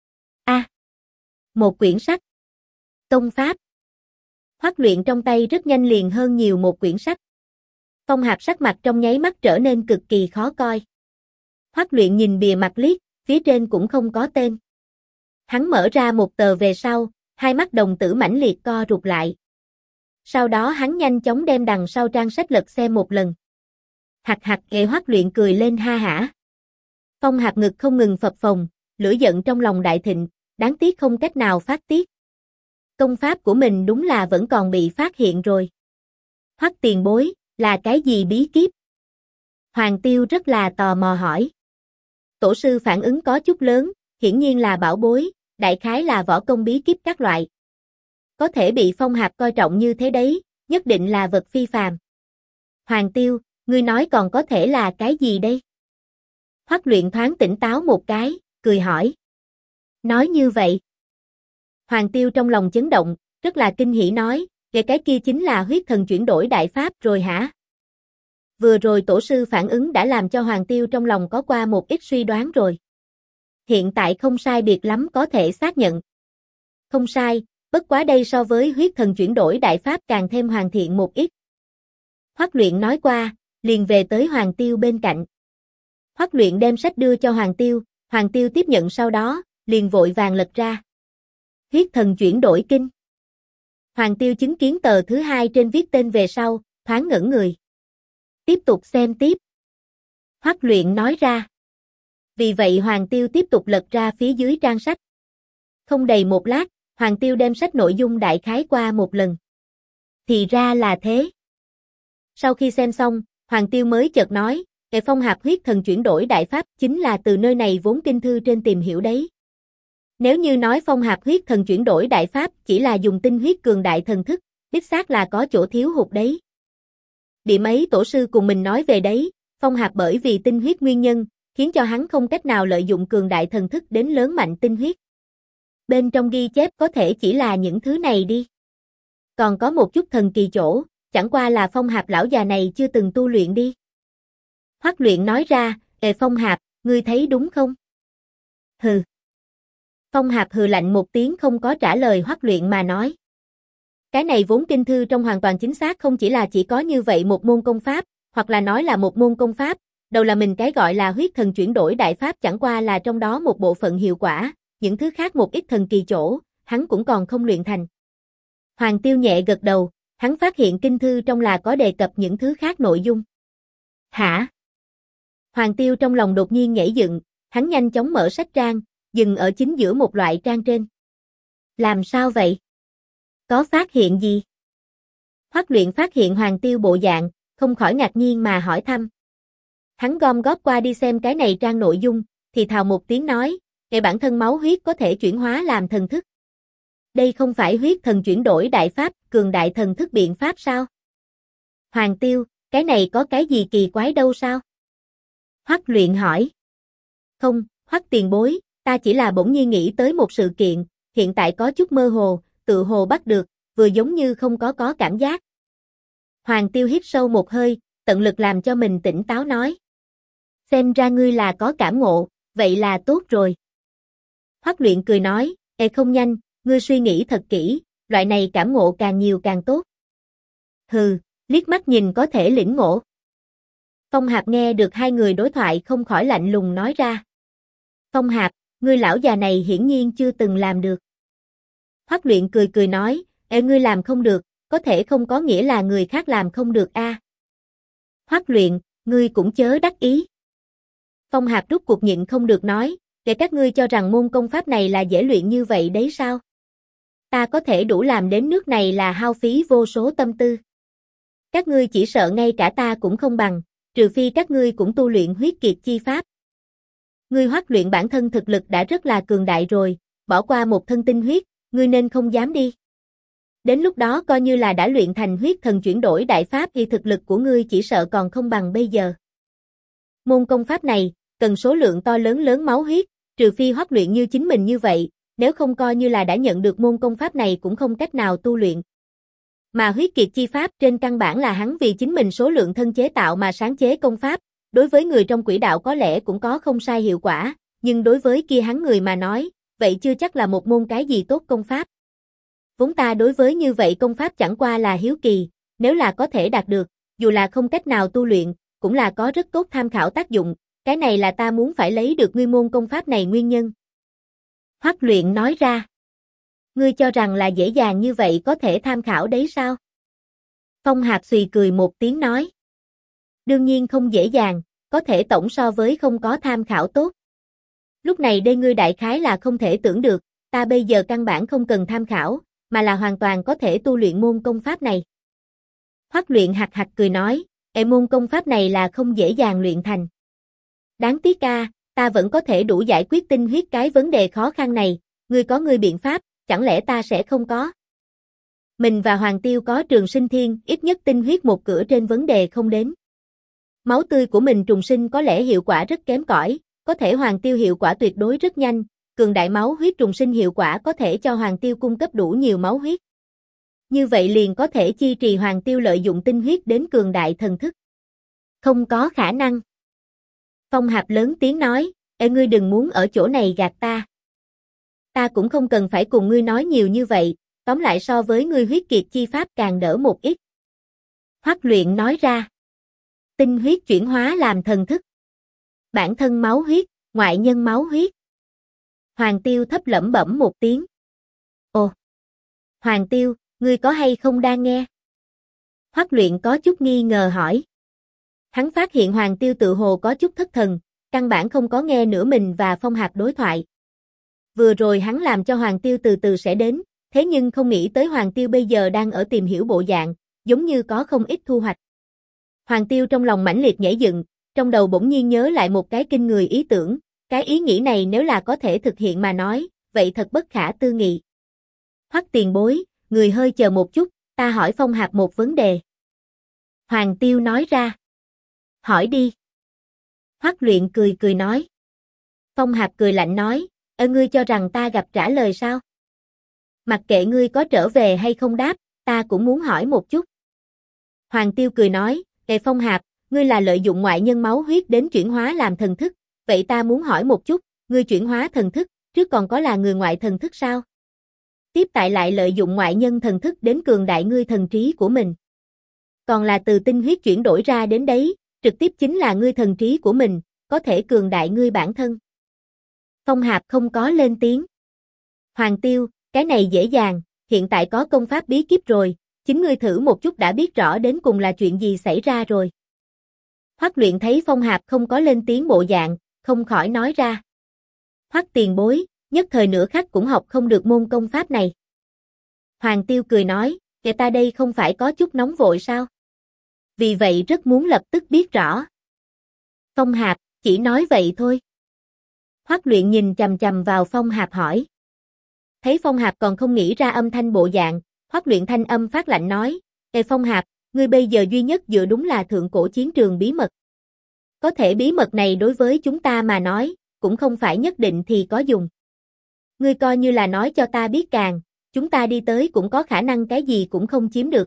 Một quyển sách. Công pháp. Hoắc Luyện trong tay rất nhanh liền hơn nhiều một quyển sách. Phong Hạp sắc mặt trong nháy mắt trở nên cực kỳ khó coi. Hoắc Luyện nhìn bìa mặt liếc, phía trên cũng không có tên. Hắn mở ra một tờ về sau, hai mắt đồng tử mãnh liệt co rụt lại. Sau đó hắn nhanh chóng đem đằng sau trang sách lật xem một lần. Hạc hạc Hoắc Luyện cười lên ha hả. Phong Hạp ngực không ngừng phập phồng, lửa giận trong lòng đại thịnh, đáng tiếc không cách nào phát tiết. Công pháp của mình đúng là vẫn còn bị phát hiện rồi. Hoắc tiền bối, là cái gì bí kíp? Hoàng Tiêu rất là tò mò hỏi. Tổ sư phản ứng có chút lớn, hiển nhiên là bảo bối, đại khái là võ công bí kíp các loại. Có thể bị Phong Hạp coi trọng như thế đấy, nhất định là vật phi phàm. Hoàng Tiêu, ngươi nói còn có thể là cái gì đây? Hoắc Luyện thoáng tỉnh táo một cái, cười hỏi. Nói như vậy. Hoàng Tiêu trong lòng chấn động, rất là kinh hỉ nói, về cái kia chính là huyết thần chuyển đổi đại pháp rồi hả? Vừa rồi tổ sư phản ứng đã làm cho Hoàng Tiêu trong lòng có qua một ít suy đoán rồi. Hiện tại không sai biệt lắm có thể xác nhận. Không sai, bất quá đây so với huyết thần chuyển đổi đại pháp càng thêm hoàn thiện một ít. Hoắc Luyện nói qua, liền về tới Hoàng Tiêu bên cạnh. Hoắc Luyện đem sách đưa cho Hoàng Tiêu tiếp nhận sau đó, liền vội vàng lật ra. Huyết thần chuyển đổi kinh. Hoàng Tiêu chứng kiến tờ thứ hai trên viết tên về sau, thoáng ngẩn người. Tiếp tục xem tiếp. Hoắc Luyện nói ra. Vì vậy Hoàng Tiêu tiếp tục lật ra phía dưới trang sách. Không đầy một lát, Hoàng Tiêu đem sách nội dung đại khái qua một lần. Thì ra là thế. Sau khi xem xong, Hoàng Tiêu mới chợt nói, Phong Hạp huyết thần chuyển đổi đại pháp chính là từ nơi này vốn kinh thư trên tìm hiểu đấy. Nếu như nói Phong Hạp huyết thần chuyển đổi đại pháp chỉ là dùng tinh huyết cường đại thần thức, đích xác là có chỗ thiếu hụt đấy. Điểm ấy tổ sư cùng mình nói về đấy, Phong Hạp bởi vì tinh huyết nguyên nhân, khiến cho hắn không cách nào lợi dụng cường đại thần thức đến lớn mạnh tinh huyết. Bên trong ghi chép có thể chỉ là những thứ này đi. Còn có một chút thần kỳ chỗ, chẳng qua là Phong Hạp lão già này chưa từng tu luyện đi. Hoắc Luyện nói ra, Phong Hạp, ngươi thấy đúng không? Hừ. Phong Hạp hừ lạnh một tiếng không có trả lời Hoắc Luyện mà nói. Cái này vốn kinh thư trong hoàn toàn chính xác không chỉ là chỉ có như vậy một môn công pháp, hoặc là nói là một môn công pháp, đầu là mình cái gọi là huyết thần chuyển đổi đại pháp chẳng qua là trong đó một bộ phận hiệu quả, những thứ khác một ít thần kỳ chỗ, hắn cũng còn không luyện thành. Hoàng Tiêu nhẹ gật đầu, hắn phát hiện kinh thư trong là có đề cập những thứ khác nội dung. Hả? Hoàng Tiêu trong lòng đột nhiên nhảy dựng, hắn nhanh chóng mở sách trang, dừng ở chính giữa một loại trang trên. Làm sao vậy? Có phát hiện gì? Hoắc Luyện phát hiện Hoàng Tiêu bộ dạng, không khỏi ngạc nhiên mà hỏi thăm. Hắn gom góp qua đi xem cái này trang nội dung, thì thào một tiếng nói, bản thân máu huyết có thể chuyển hóa làm thần thức. Đây không phải huyết thần chuyển đổi đại pháp, cường đại thần thức biện pháp sao? Hoàng Tiêu, cái này có cái gì kỳ quái đâu sao? Hoắc Luyện hỏi. Không, Hoắc tiền bối, ta chỉ là bỗng nhiên nghĩ tới một sự kiện, hiện tại có chút mơ hồ, tự hồ bắt được, vừa giống như không có cảm giác. Hoàng Tiêu hít sâu một hơi, tận lực làm cho mình tỉnh táo nói. Xem ra ngươi là có cảm ngộ, vậy là tốt rồi. Hoắc Luyện cười nói, không nhanh, ngươi suy nghĩ thật kỹ, loại này cảm ngộ càng nhiều càng tốt. Hừ, liếc mắt nhìn có thể lĩnh ngộ. Phong Hạp nghe được hai người đối thoại không khỏi lạnh lùng nói ra. Phong Hạp, ngươi lão già này hiển nhiên chưa từng làm được. Hoắc Luyện cười cười nói, ngươi làm không được, có thể không có nghĩa là người khác làm không được a. Hoắc Luyện, ngươi cũng chớ đắc ý. Phong Hạp rút cuộc nhịn không được nói, để các ngươi cho rằng môn công pháp này là dễ luyện như vậy đấy sao? Ta có thể đủ làm đến nước này là hao phí vô số tâm tư. Các ngươi chỉ sợ ngay cả ta cũng không bằng, trừ phi các ngươi cũng tu luyện huyết kiệt chi pháp. Ngươi Hoắc Luyện bản thân thực lực đã rất là cường đại rồi, bỏ qua một thân tinh huyết, ngươi nên không dám đi. Đến lúc đó coi như là đã luyện thành huyết thần chuyển đổi đại pháp thì thực lực của ngươi chỉ sợ còn không bằng bây giờ. Môn công pháp này, cần số lượng to lớn máu huyết, trừ phi Hoắc Luyện như chính mình như vậy, nếu không coi như là đã nhận được môn công pháp này cũng không cách nào tu luyện. Mà huyết kiệt chi pháp trên căn bản là hắn vì chính mình số lượng thân chế tạo mà sáng chế công pháp, đối với người trong quỷ đạo có lẽ cũng có không sai hiệu quả, nhưng đối với kia hắn người mà nói, vậy chưa chắc là một môn cái gì tốt công pháp. Vốn ta đối với như vậy công pháp chẳng qua là hiếu kỳ, nếu là có thể đạt được, dù là không cách nào tu luyện, cũng là có rất tốt tham khảo tác dụng, cái này là ta muốn phải lấy được ngươi môn công pháp này nguyên nhân. Hoắc Luyện nói ra. Ngươi cho rằng là dễ dàng như vậy có thể tham khảo đấy sao? Phong Hạp xùy cười một tiếng nói. Đương nhiên không dễ dàng, có thể tổng so với không có tham khảo tốt. Lúc này đây ngươi đại khái là không thể tưởng được, ta bây giờ căn bản không cần tham khảo, mà là hoàn toàn có thể tu luyện môn công pháp này. Hoắc Luyện hạc hạc cười nói, môn công pháp này là không dễ dàng luyện thành. Đáng tiếc ta vẫn có thể đủ giải quyết tinh huyết cái vấn đề khó khăn này, ngươi có ngươi biện pháp, chẳng lẽ ta sẽ không có? Mình và Hoàng Tiêu có Trường Sinh Thiên, ít nhất tinh huyết một cửa trên vấn đề không đến. Máu tươi của mình trùng sinh có lẽ hiệu quả rất kém cỏi, có thể Hoàng Tiêu hiệu quả tuyệt đối rất nhanh, cường đại máu huyết trùng sinh hiệu quả có thể cho Hoàng Tiêu cung cấp đủ nhiều máu huyết. Như vậy liền có thể chi trì Hoàng Tiêu lợi dụng tinh huyết đến cường đại thần thức. Không có khả năng. Phong Hạp lớn tiếng nói, ngươi đừng muốn ở chỗ này gạt ta. Ta cũng không cần phải cùng ngươi nói nhiều như vậy, tóm lại so với ngươi huyết kiệt chi pháp càng đỡ một ít. Hoắc Luyện nói ra. Tinh huyết chuyển hóa làm thần thức. Bản thân máu huyết, ngoại nhân máu huyết. Hoàng Tiêu thấp lẩm bẩm một tiếng. Ồ! Hoàng Tiêu, ngươi có hay không đang nghe? Hoắc Luyện có chút nghi ngờ hỏi. Hắn phát hiện Hoàng Tiêu tự hồ có chút thất thần, căn bản không có nghe nửa mình và Phong Hạp đối thoại. Vừa rồi hắn làm cho Hoàng Tiêu từ từ sẽ đến, thế nhưng không nghĩ tới Hoàng Tiêu bây giờ đang ở tìm hiểu bộ dạng, giống như có không ít thu hoạch. Hoàng Tiêu trong lòng mãnh liệt nhảy dựng, trong đầu bỗng nhiên nhớ lại một cái kinh người ý tưởng, cái ý nghĩ này nếu là có thể thực hiện mà nói, vậy thật bất khả tư nghị. Hoắc tiền bối, người hơi chờ một chút, ta hỏi Phong Hạp một vấn đề. Hoàng Tiêu nói ra. Hỏi đi. Hoắc Luyện cười cười nói. Phong Hạp cười lạnh nói, ngươi cho rằng ta gặp trả lời sao? Mặc kệ ngươi có trở về hay không đáp, ta cũng muốn hỏi một chút. Hoàng Tiêu cười nói, Phong Hạp, ngươi là lợi dụng ngoại nhân máu huyết đến chuyển hóa làm thần thức, vậy ta muốn hỏi một chút, ngươi chuyển hóa thần thức, trước còn có là người ngoại thần thức sao? Tiếp tại lại lợi dụng ngoại nhân thần thức đến cường đại ngươi thần trí của mình. Còn là từ tinh huyết chuyển đổi ra đến đấy, trực tiếp chính là ngươi thần trí của mình, có thể cường đại ngươi bản thân. Phong Hạp không có lên tiếng. Hoàng Tiêu, cái này dễ dàng, hiện tại có công pháp bí kíp rồi, chính ngươi thử một chút đã biết rõ đến cùng là chuyện gì xảy ra rồi. Hoắc Luyện thấy Phong Hạp không có lên tiếng bộ dạng, không khỏi nói ra. Hoắc tiền bối, nhất thời nửa khắc cũng học không được môn công pháp này. Hoàng Tiêu cười nói, kể ta đây không phải có chút nóng vội sao? Vì vậy rất muốn lập tức biết rõ. Phong Hạp, chỉ nói vậy thôi. Hoắc Luyện nhìn chằm chằm vào Phong Hạp hỏi. Thấy Phong Hạp còn không nghĩ ra âm thanh bộ dạng, Hoắc Luyện thanh âm phát lạnh nói, Phong Hạp, ngươi bây giờ duy nhất dựa đúng là thượng cổ chiến trường bí mật. Có thể bí mật này đối với chúng ta mà nói, cũng không phải nhất định thì có dùng. Ngươi coi như là nói cho ta biết càng, chúng ta đi tới cũng có khả năng cái gì cũng không chiếm được.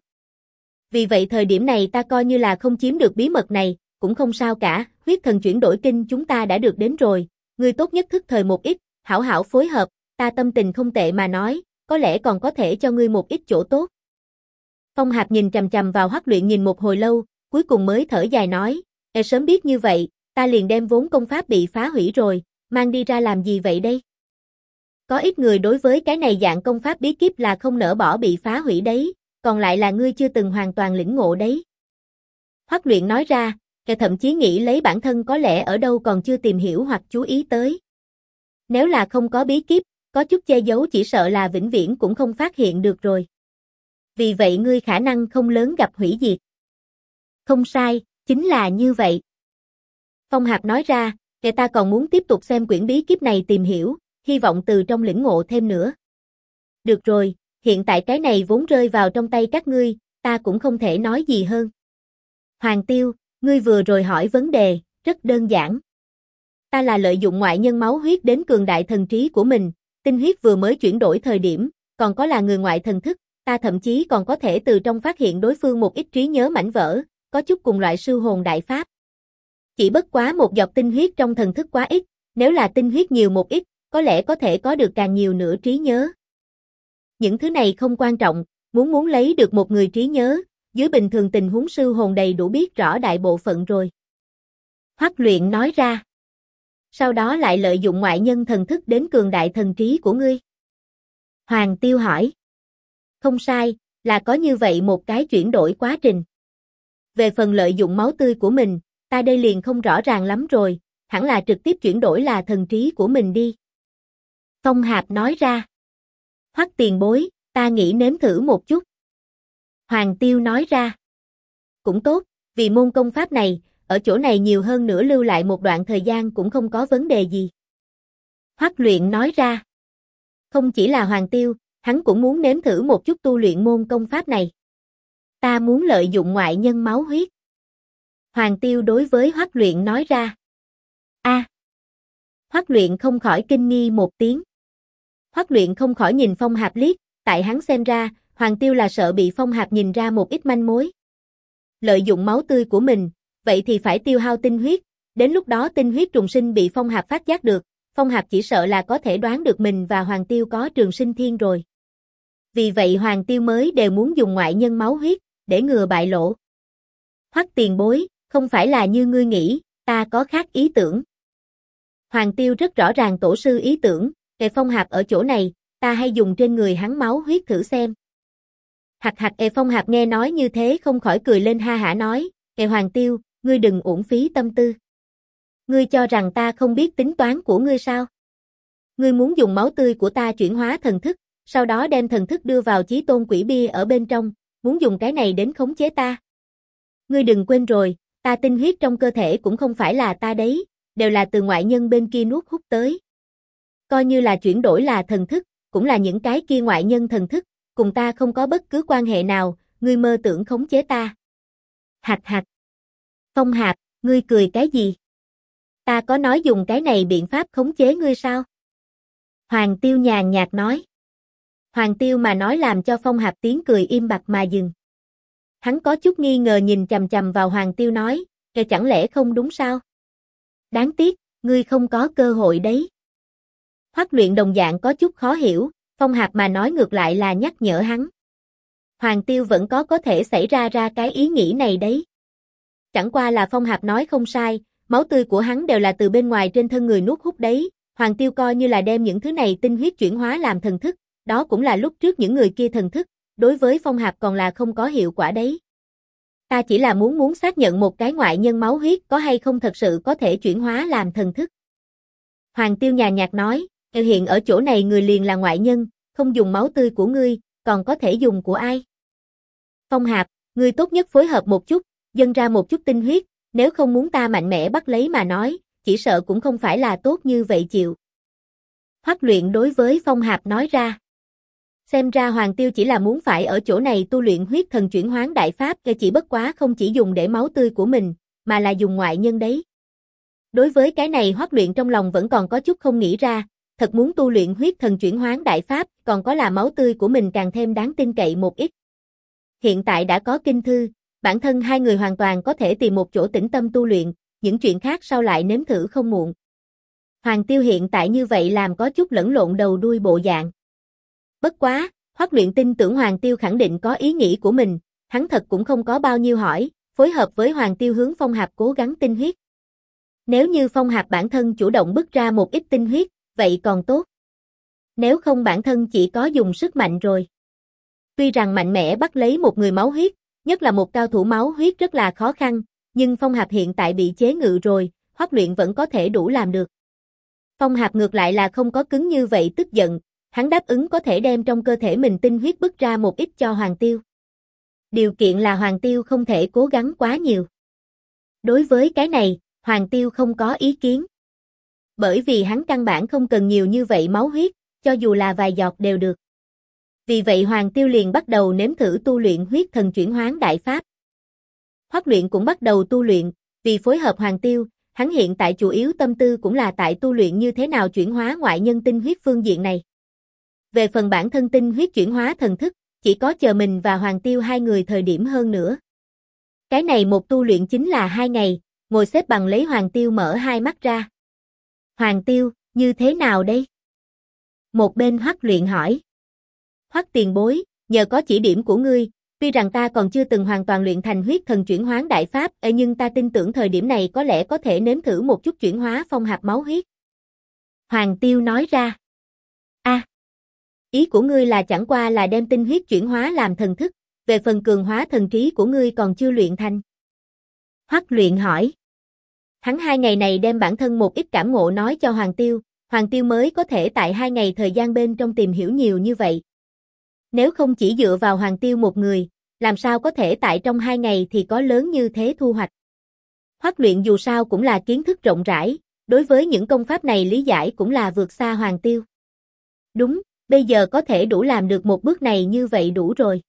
Vì vậy thời điểm này ta coi như là không chiếm được bí mật này, cũng không sao cả, huyết thần chuyển đổi kinh chúng ta đã được đến rồi, ngươi tốt nhất thức thời một ít, hảo hảo phối hợp, ta tâm tình không tệ mà nói, có lẽ còn có thể cho ngươi một ít chỗ tốt. Phong Hạp nhìn chằm chằm vào Hoắc Luyện nhìn một hồi lâu, cuối cùng mới thở dài nói, sớm biết như vậy, ta liền đem vốn công pháp bị phá hủy rồi, mang đi ra làm gì vậy đây? Có ít người đối với cái này dạng công pháp bí kíp là không nỡ bỏ bị phá hủy đấy, còn lại là ngươi chưa từng hoàn toàn lĩnh ngộ đấy. Hoắc Luyện nói ra, thậm chí nghĩ lấy bản thân có lẽ ở đâu còn chưa tìm hiểu hoặc chú ý tới. Nếu là không có bí kíp, có chút che giấu chỉ sợ là vĩnh viễn cũng không phát hiện được rồi. Vì vậy ngươi khả năng không lớn gặp hủy diệt. Không sai, chính là như vậy. Phong Hạp nói ra, ta còn muốn tiếp tục xem quyển bí kíp này tìm hiểu, hy vọng từ trong lĩnh ngộ thêm nữa. Được rồi, hiện tại cái này vốn rơi vào trong tay các ngươi, ta cũng không thể nói gì hơn. Hoàng Tiêu, ngươi vừa rồi hỏi vấn đề, rất đơn giản. Ta là lợi dụng ngoại nhân máu huyết đến cường đại thần trí của mình, tinh huyết vừa mới chuyển đổi thời điểm, còn có là người ngoại thần thức, ta thậm chí còn có thể từ trong phát hiện đối phương một ít trí nhớ mảnh vỡ, có chút cùng loại sư hồn đại pháp. Chỉ bất quá một giọt tinh huyết trong thần thức quá ít, nếu là tinh huyết nhiều một ít, có lẽ có thể có được càng nhiều nữa trí nhớ. Những thứ này không quan trọng, muốn lấy được một người trí nhớ, dưới bình thường tình huống sư hồn đầy đủ biết rõ đại bộ phận rồi. Hoắc Luyện nói ra. Sau đó lại lợi dụng ngoại nhân thần thức đến cường đại thần trí của ngươi. Hoàng Tiêu hỏi. Không sai, là có như vậy một cái chuyển đổi quá trình. Về phần lợi dụng máu tươi của mình, ta đây liền không rõ ràng lắm rồi, hẳn là trực tiếp chuyển đổi là thần trí của mình đi. Phong Hạp nói ra. Hoắc tiền bối, ta nghĩ nếm thử một chút. Hoàng Tiêu nói ra. Cũng tốt, vì môn công pháp này, ở chỗ này nhiều hơn nữa lưu lại một đoạn thời gian cũng không có vấn đề gì. Hoắc Luyện nói ra. Không chỉ là Hoàng Tiêu, hắn cũng muốn nếm thử một chút tu luyện môn công pháp này. Ta muốn lợi dụng ngoại nhân máu huyết. Hoàng Tiêu đối với Hoắc Luyện nói ra. Hoắc Luyện không khỏi kinh nghi một tiếng. Hoắc Luyện không khỏi nhìn Phong Hạp liếc, tại hắn xem ra, Hoàng Tiêu là sợ bị Phong Hạp nhìn ra một ít manh mối. Lợi dụng máu tươi của mình, vậy thì phải tiêu hao tinh huyết, đến lúc đó tinh huyết trùng sinh bị Phong Hạp phát giác được, Phong Hạp chỉ sợ là có thể đoán được mình và Hoàng Tiêu có trường sinh thiên rồi. Vì vậy Hoàng Tiêu mới đều muốn dùng ngoại nhân máu huyết, để ngừa bại lộ. Hoắc tiền bối, không phải là như ngươi nghĩ, ta có khác ý tưởng. Hoàng Tiêu rất rõ ràng tổ sư ý tưởng, Phong Hạp ở chỗ này, ta hay dùng trên người hắn máu huyết thử xem. Phong Hạp nghe nói như thế không khỏi cười lên ha hả nói, Hoàng Tiêu, ngươi đừng uổng phí tâm tư. Ngươi cho rằng ta không biết tính toán của ngươi sao? Ngươi muốn dùng máu tươi của ta chuyển hóa thần thức, sau đó đem thần thức đưa vào chí tôn quỷ bia ở bên trong, muốn dùng cái này đến khống chế ta. Ngươi đừng quên rồi, ta tinh huyết trong cơ thể cũng không phải là ta đấy, đều là từ ngoại nhân bên kia nuốt hút tới. Coi như là chuyển đổi là thần thức, cũng là những cái kia ngoại nhân thần thức, cùng ta không có bất cứ quan hệ nào, ngươi mơ tưởng khống chế ta. Phong Hạp, ngươi cười cái gì? Ta có nói dùng cái này biện pháp khống chế ngươi sao? Hoàng Tiêu nhàn nhạt nói. Hoàng Tiêu mà nói làm cho Phong Hạp tiếng cười im bặt mà dừng. Hắn có chút nghi ngờ nhìn chằm chằm vào Hoàng Tiêu nói, chẳng lẽ không đúng sao? Đáng tiếc, ngươi không có cơ hội đấy. Hoắc Luyện đồng dạng có chút khó hiểu, Phong Hạp mà nói ngược lại là nhắc nhở hắn. Hoàng Tiêu vẫn có thể xảy ra cái ý nghĩ này đấy. Chẳng qua là Phong Hạp nói không sai, máu tươi của hắn đều là từ bên ngoài trên thân người nuốt hút đấy, Hoàng Tiêu coi như là đem những thứ này tinh huyết chuyển hóa làm thần thức, đó cũng là lúc trước những người kia thần thức, đối với Phong Hạp còn là không có hiệu quả đấy. Ta chỉ là muốn xác nhận một cái ngoại nhân máu huyết có hay không thật sự có thể chuyển hóa làm thần thức. Hoàng Tiêu nhàn nhạt nói, hiện ở chỗ này người liền là ngoại nhân, không dùng máu tươi của ngươi, còn có thể dùng của ai? Phong Hạp, ngươi tốt nhất phối hợp một chút, dâng ra một chút tinh huyết, nếu không muốn ta mạnh mẽ bắt lấy mà nói, chỉ sợ cũng không phải là tốt như vậy chịu. Hoắc Luyện đối với Phong Hạp nói ra. Xem ra Hoàng Tiêu chỉ là muốn phải ở chỗ này tu luyện huyết thần chuyển hoán đại pháp, chỉ bất quá không chỉ dùng để máu tươi của mình, mà là dùng ngoại nhân đấy. Đối với cái này Hoắc Luyện trong lòng vẫn còn có chút không nghĩ ra, thật muốn tu luyện huyết thần chuyển hoán đại pháp, còn có là máu tươi của mình càng thêm đáng tin cậy một ít. Hiện tại đã có kinh thư, bản thân hai người hoàn toàn có thể tìm một chỗ tĩnh tâm tu luyện, những chuyện khác sau lại nếm thử không muộn. Hoàng Tiêu hiện tại như vậy làm có chút lẫn lộn đầu đuôi bộ dạng. Bất quá, Hoắc Luyện tin tưởng Hoàng Tiêu khẳng định có ý nghĩ của mình, hắn thật cũng không có bao nhiêu hỏi, phối hợp với Hoàng Tiêu hướng Phong Hạp cố gắng tinh huyết. Nếu như Phong Hạp bản thân chủ động bứt ra một ít tinh huyết, vậy còn tốt. Nếu không bản thân chỉ có dùng sức mạnh rồi. Tuy rằng mạnh mẽ bắt lấy một người máu huyết, nhất là một cao thủ máu huyết rất là khó khăn, nhưng Phong Hạp hiện tại bị chế ngự rồi, Hoắc Luyện vẫn có thể đủ làm được. Phong Hạp ngược lại là không có cứng như vậy tức giận, hắn đáp ứng có thể đem trong cơ thể mình tinh huyết bứt ra một ít cho Hoàng Tiêu. Điều kiện là Hoàng Tiêu không thể cố gắng quá nhiều. Đối với cái này, Hoàng Tiêu không có ý kiến. Bởi vì hắn căn bản không cần nhiều như vậy máu huyết, cho dù là vài giọt đều được. Vì vậy Hoàng Tiêu liền bắt đầu nếm thử tu luyện huyết thần chuyển hoán đại pháp. Hoắc Luyện cũng bắt đầu tu luyện, vì phối hợp Hoàng Tiêu, hắn hiện tại chủ yếu tâm tư cũng là tại tu luyện như thế nào chuyển hóa ngoại nhân tinh huyết phương diện này. Về phần bản thân tinh huyết chuyển hóa thần thức, chỉ có chờ mình và Hoàng Tiêu hai người thời điểm hơn nữa. Cái này một tu luyện chính là 2 ngày, ngồi xếp bằng lấy Hoàng Tiêu mở hai mắt ra. Hoàng Tiêu, như thế nào đây? Một bên Hoắc Luyện hỏi. Hoắc tiền bối, nhờ có chỉ điểm của ngươi, tuy rằng ta còn chưa từng hoàn toàn luyện thành huyết thần chuyển hoán đại pháp, nhưng ta tin tưởng thời điểm này có lẽ có thể nếm thử một chút chuyển hóa Phong Hạp máu huyết. Hoàng Tiêu nói ra. Ý của ngươi là chẳng qua là đem tinh huyết chuyển hóa làm thần thức, về phần cường hóa thần trí của ngươi còn chưa luyện thành. Hoắc Luyện hỏi. Hắn 2 ngày này đem bản thân một ít cảm ngộ nói cho Hoàng Tiêu mới có thể tại 2 ngày thời gian bên trong tìm hiểu nhiều như vậy. Nếu không chỉ dựa vào Hoàng Tiêu một người, làm sao có thể tại trong 2 ngày thì có lớn như thế thu hoạch. Hoắc Luyện dù sao cũng là kiến thức rộng rãi, đối với những công pháp này lý giải cũng là vượt xa Hoàng Tiêu. Đúng, bây giờ có thể đủ làm được một bước này như vậy đủ rồi.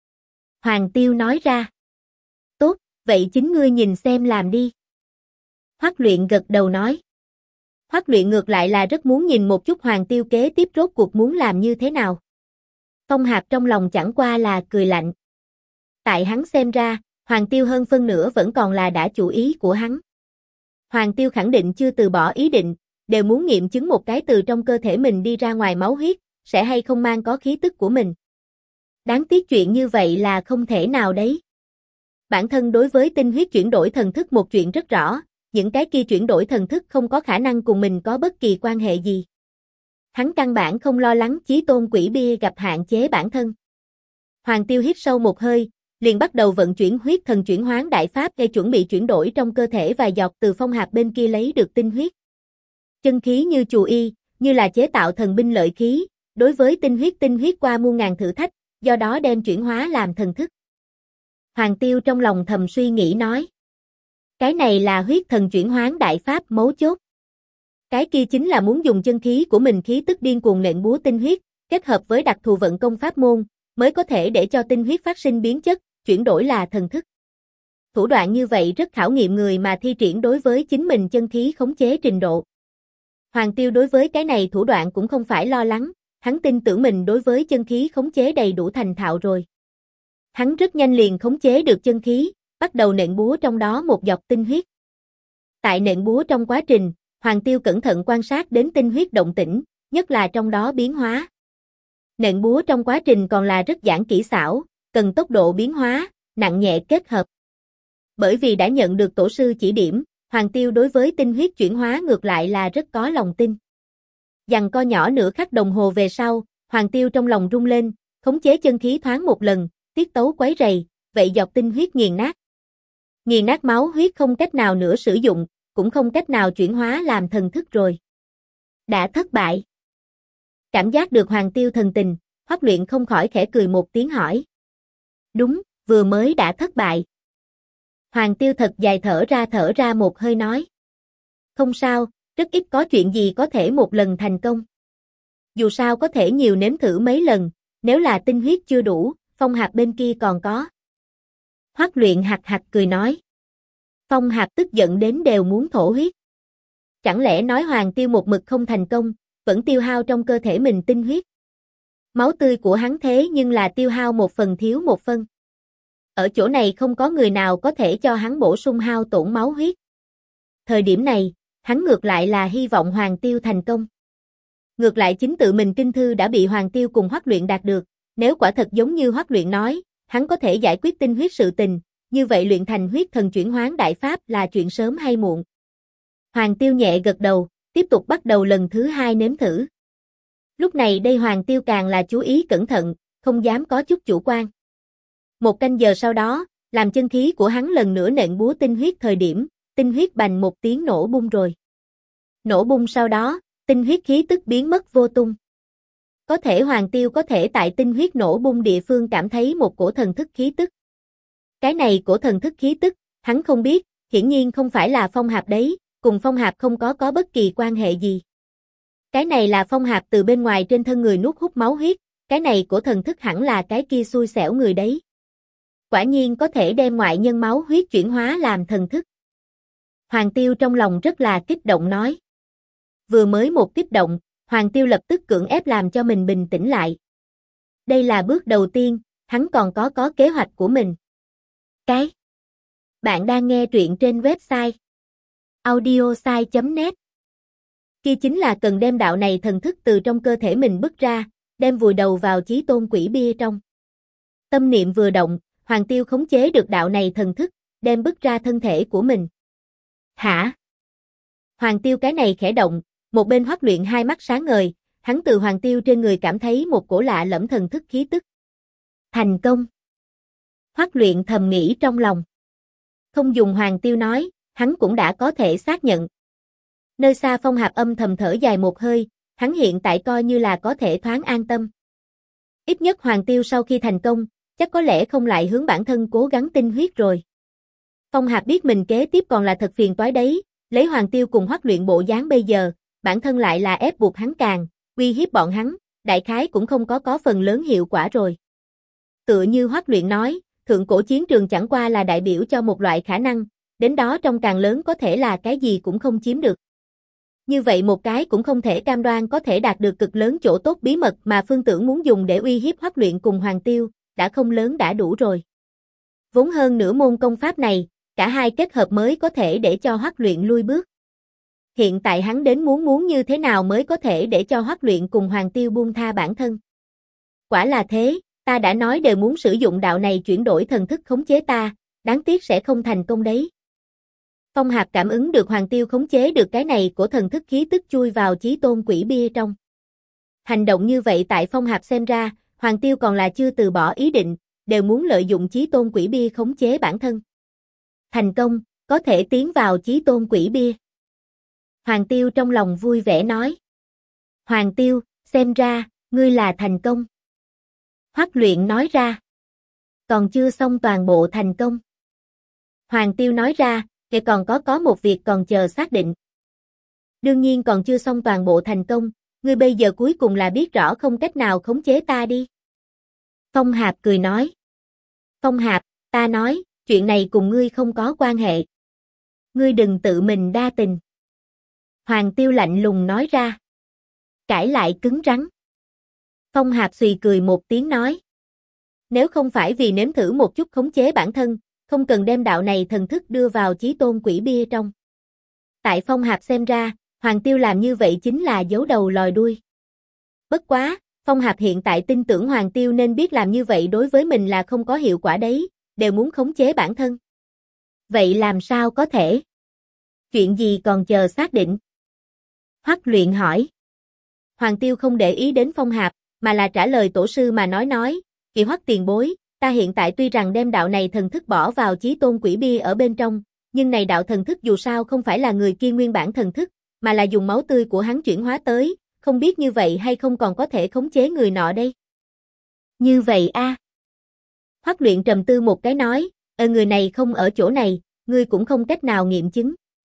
Hoàng Tiêu nói ra. Tốt, vậy chính ngươi nhìn xem làm đi. Hoắc Luyện gật đầu nói. Hoắc Luyện ngược lại là rất muốn nhìn một chút Hoàng Tiêu kế tiếp rốt cuộc muốn làm như thế nào. Phong Hạp trong lòng chẳng qua là cười lạnh. Tại hắn xem ra, Hoàng Tiêu hơn phân nửa vẫn còn là đã chủ ý của hắn. Hoàng Tiêu khẳng định chưa từ bỏ ý định, đều muốn nghiệm chứng một cái từ trong cơ thể mình đi ra ngoài máu huyết, sẽ hay không mang có khí tức của mình. Đáng tiếc chuyện như vậy là không thể nào đấy. Bản thân đối với tinh huyết chuyển đổi thần thức một chuyện rất rõ, những cái kia chuyển đổi thần thức không có khả năng cùng mình có bất kỳ quan hệ gì. Hắn căn bản không lo lắng chí tôn quỷ bia gặp hạn chế bản thân. Hoàng Tiêu hít sâu một hơi, liền bắt đầu vận chuyển huyết thần chuyển hoán đại pháp để chuẩn bị chuyển đổi trong cơ thể vài giọt từ Phong Hạp bên kia lấy được tinh huyết. Chân khí như chù y, như là chế tạo thần binh lợi khí, đối với tinh huyết qua muôn ngàn thử thách, do đó đem chuyển hóa làm thần thức. Hoàng Tiêu trong lòng thầm suy nghĩ nói. Cái này là huyết thần chuyển hoán đại pháp mấu chốt. Cái kia chính là muốn dùng chân khí của mình khí tức điên cuồng lệnh búa tinh huyết, kết hợp với đặc thù vận công pháp môn, mới có thể để cho tinh huyết phát sinh biến chất, chuyển đổi là thần thức. Thủ đoạn như vậy rất khảo nghiệm người mà thi triển đối với chính mình chân khí khống chế trình độ. Hoàng Tiêu đối với cái này thủ đoạn cũng không phải lo lắng, hắn tin tưởng mình đối với chân khí khống chế đầy đủ thành thạo rồi. Hắn rất nhanh liền khống chế được chân khí, bắt đầu nện búa trong đó một giọt tinh huyết. Tại nện búa trong quá trình, Hoàng Tiêu cẩn thận quan sát đến tinh huyết động tĩnh, nhất là trong đó biến hóa. Nện búa trong quá trình còn là rất giản kỹ xảo, cần tốc độ biến hóa, nặng nhẹ kết hợp. Bởi vì đã nhận được tổ sư chỉ điểm, Hoàng Tiêu đối với tinh huyết chuyển hóa ngược lại là rất có lòng tin. Giằng co nhỏ nửa khắc đồng hồ về sau, Hoàng Tiêu trong lòng rung lên, khống chế chân khí thoáng một lần, tiết tấu quấy rầy, vậy giọt tinh huyết nghiền nát. Nghiền nát máu huyết không cách nào nữa sử dụng, cũng không cách nào chuyển hóa làm thần thức rồi. Đã thất bại. Cảm giác được Hoàng Tiêu thần tình, Hoắc Luyện không khỏi khẽ cười một tiếng hỏi. Đúng, vừa mới đã thất bại. Hoàng Tiêu thật dài thở ra một hơi nói. Không sao, rất ít có chuyện gì có thể một lần thành công. Dù sao có thể nhiều nếm thử mấy lần, nếu là tinh huyết chưa đủ, Phong Hạp bên kia còn có. Hoắc Luyện hạc hạc cười nói. Phong Hạp tức giận đến đều muốn thổ huyết. Chẳng lẽ nói Hoàng Tiêu một mực không thành công, vẫn tiêu hao trong cơ thể mình tinh huyết. Máu tươi của hắn thế nhưng là tiêu hao một phần thiếu một phân. Ở chỗ này không có người nào có thể cho hắn bổ sung hao tổn máu huyết. Thời điểm này, hắn ngược lại là hy vọng Hoàng Tiêu thành công. Ngược lại chính tự mình kinh thư đã bị Hoàng Tiêu cùng Hoắc Luyện đạt được, nếu quả thật giống như Hoắc Luyện nói, hắn có thể giải quyết tinh huyết sự tình, như vậy luyện thành huyết thần chuyển hoán đại pháp là chuyện sớm hay muộn. Hoàng Tiêu nhẹ gật đầu, tiếp tục bắt đầu lần thứ hai nếm thử. Lúc này đây Hoàng Tiêu càng là chú ý cẩn thận, không dám có chút chủ quan. Một canh giờ sau đó, làm chân khí của hắn lần nữa nện búa tinh huyết thời điểm, tinh huyết bành một tiếng nổ bung rồi. Nổ bung sau đó, tinh huyết khí tức biến mất vô tung. Có thể Hoàng Tiêu có thể tại tinh huyết nổ bung địa phương cảm thấy một cổ thần thức khí tức. Cái này cổ thần thức khí tức, hắn không biết, hiển nhiên không phải là Phong Hạp đấy, cùng Phong Hạp không có bất kỳ quan hệ gì. Cái này là Phong Hạp từ bên ngoài trên thân người nuốt hút máu huyết, cái này cổ thần thức hẳn là cái kia xui xẻo người đấy. Quả nhiên có thể đem ngoại nhân máu huyết chuyển hóa làm thần thức. Hoàng Tiêu trong lòng rất là kích động nói. Vừa mới một kích động, Hoàng Tiêu lập tức cưỡng ép làm cho mình bình tĩnh lại. Đây là bước đầu tiên, hắn còn có kế hoạch của mình. Cái. Bạn đang nghe truyện trên website audiosai.net. Kia chính là cần đem đạo này thần thức từ trong cơ thể mình bứt ra, đem vùi đầu vào chí tôn quỷ bia trong. Tâm niệm vừa động, Hoàng Tiêu khống chế được đạo này thần thức, đem bứt ra thân thể của mình. Hả? Hoàng Tiêu cái này khẽ động, một bên Hoắc Luyện hai mắt sáng ngời, hắn từ Hoàng Tiêu trên người cảm thấy một cổ lạ lẫm thần thức khí tức. Thành công. Hoắc Luyện thầm nghĩ trong lòng. Không dùng Hoàng Tiêu nói, hắn cũng đã có thể xác nhận. Nơi xa Phong Hạp âm thầm thở dài một hơi, hắn hiện tại coi như là có thể thoáng an tâm. Ít nhất Hoàng Tiêu sau khi thành công, chắc có lẽ không lại hướng bản thân cố gắng tinh huyết rồi. Phong Hạp biết mình kế tiếp còn là thật phiền toái đấy, lấy Hoàng Tiêu cùng Hoắc Luyện bộ dáng bây giờ, bản thân lại là ép buộc hắn càng, uy hiếp bọn hắn, đại khái cũng không có phần lớn hiệu quả rồi. Tựa như Hoắc Luyện nói, thượng cổ chiến trường chẳng qua là đại biểu cho một loại khả năng, đến đó trong càng lớn có thể là cái gì cũng không chiếm được. Như vậy một cái cũng không thể cam đoan có thể đạt được cực lớn chỗ tốt bí mật mà Phương Tưởng muốn dùng để uy hiếp Hoắc Luyện cùng Hoàng Tiêu, đã không lớn đã đủ rồi. Vốn hơn nửa môn công pháp này, cả hai kết hợp mới có thể để cho Hoắc Luyện lui bước. Hiện tại hắn đến muốn như thế nào mới có thể để cho Hoắc Luyện cùng Hoàng Tiêu buông tha bản thân. Quả là thế, ta đã nói đều muốn sử dụng đạo này chuyển đổi thần thức khống chế ta, đáng tiếc sẽ không thành công đấy. Phong Hạp cảm ứng được Hoàng Tiêu khống chế được cái này của thần thức khí tức chui vào chí tôn quỷ bia trong. Hành động như vậy tại Phong Hạp xem ra, Hoàng Tiêu còn là chưa từ bỏ ý định, đều muốn lợi dụng chí tôn quỷ bia khống chế bản thân. Thành công, có thể tiến vào chí tôn quỷ bia. Hoàng Tiêu trong lòng vui vẻ nói. Hoàng Tiêu, xem ra, ngươi là thành công. Hoắc Luyện nói ra. Còn chưa xong toàn bộ thành công. Hoàng Tiêu nói ra, kể còn có một việc còn chờ xác định. Đương nhiên còn chưa xong toàn bộ thành công, ngươi bây giờ cuối cùng là biết rõ không cách nào khống chế ta đi. Phong Hạp cười nói. Phong Hạp, ta nói, chuyện này cùng ngươi không có quan hệ. Ngươi đừng tự mình đa tình. Hoàng Tiêu lạnh lùng nói ra. Cãi lại cứng rắn. Phong Hạp xùy cười một tiếng nói. Nếu không phải vì nếm thử một chút khống chế bản thân, không cần đem đạo này thần thức đưa vào chí tôn quỷ bia trong. Tại Phong Hạp xem ra, Hoàng Tiêu làm như vậy chính là giấu đầu lòi đuôi. Bất quá, Phong Hạp hiện tại tin tưởng Hoàng Tiêu nên biết làm như vậy đối với mình là không có hiệu quả đấy, đều muốn khống chế bản thân. Vậy làm sao có thể? Chuyện gì còn chờ xác định? Hoắc Luyện hỏi. Hoàng Tiêu không để ý đến Phong Hạp, mà là trả lời tổ sư mà nói, Kỳ Hoắc tiền bối, ta hiện tại tuy rằng đem đạo này thần thức bỏ vào chí tôn quỷ bia ở bên trong, nhưng này đạo thần thức dù sao không phải là người kia nguyên bản thần thức, mà là dùng máu tươi của hắn chuyển hóa tới, không biết như vậy hay không còn có thể khống chế người nọ đây. Như vậy a. Hoắc Luyện trầm tư một cái nói, người này không ở chỗ này, ngươi cũng không cách nào nghiệm chứng.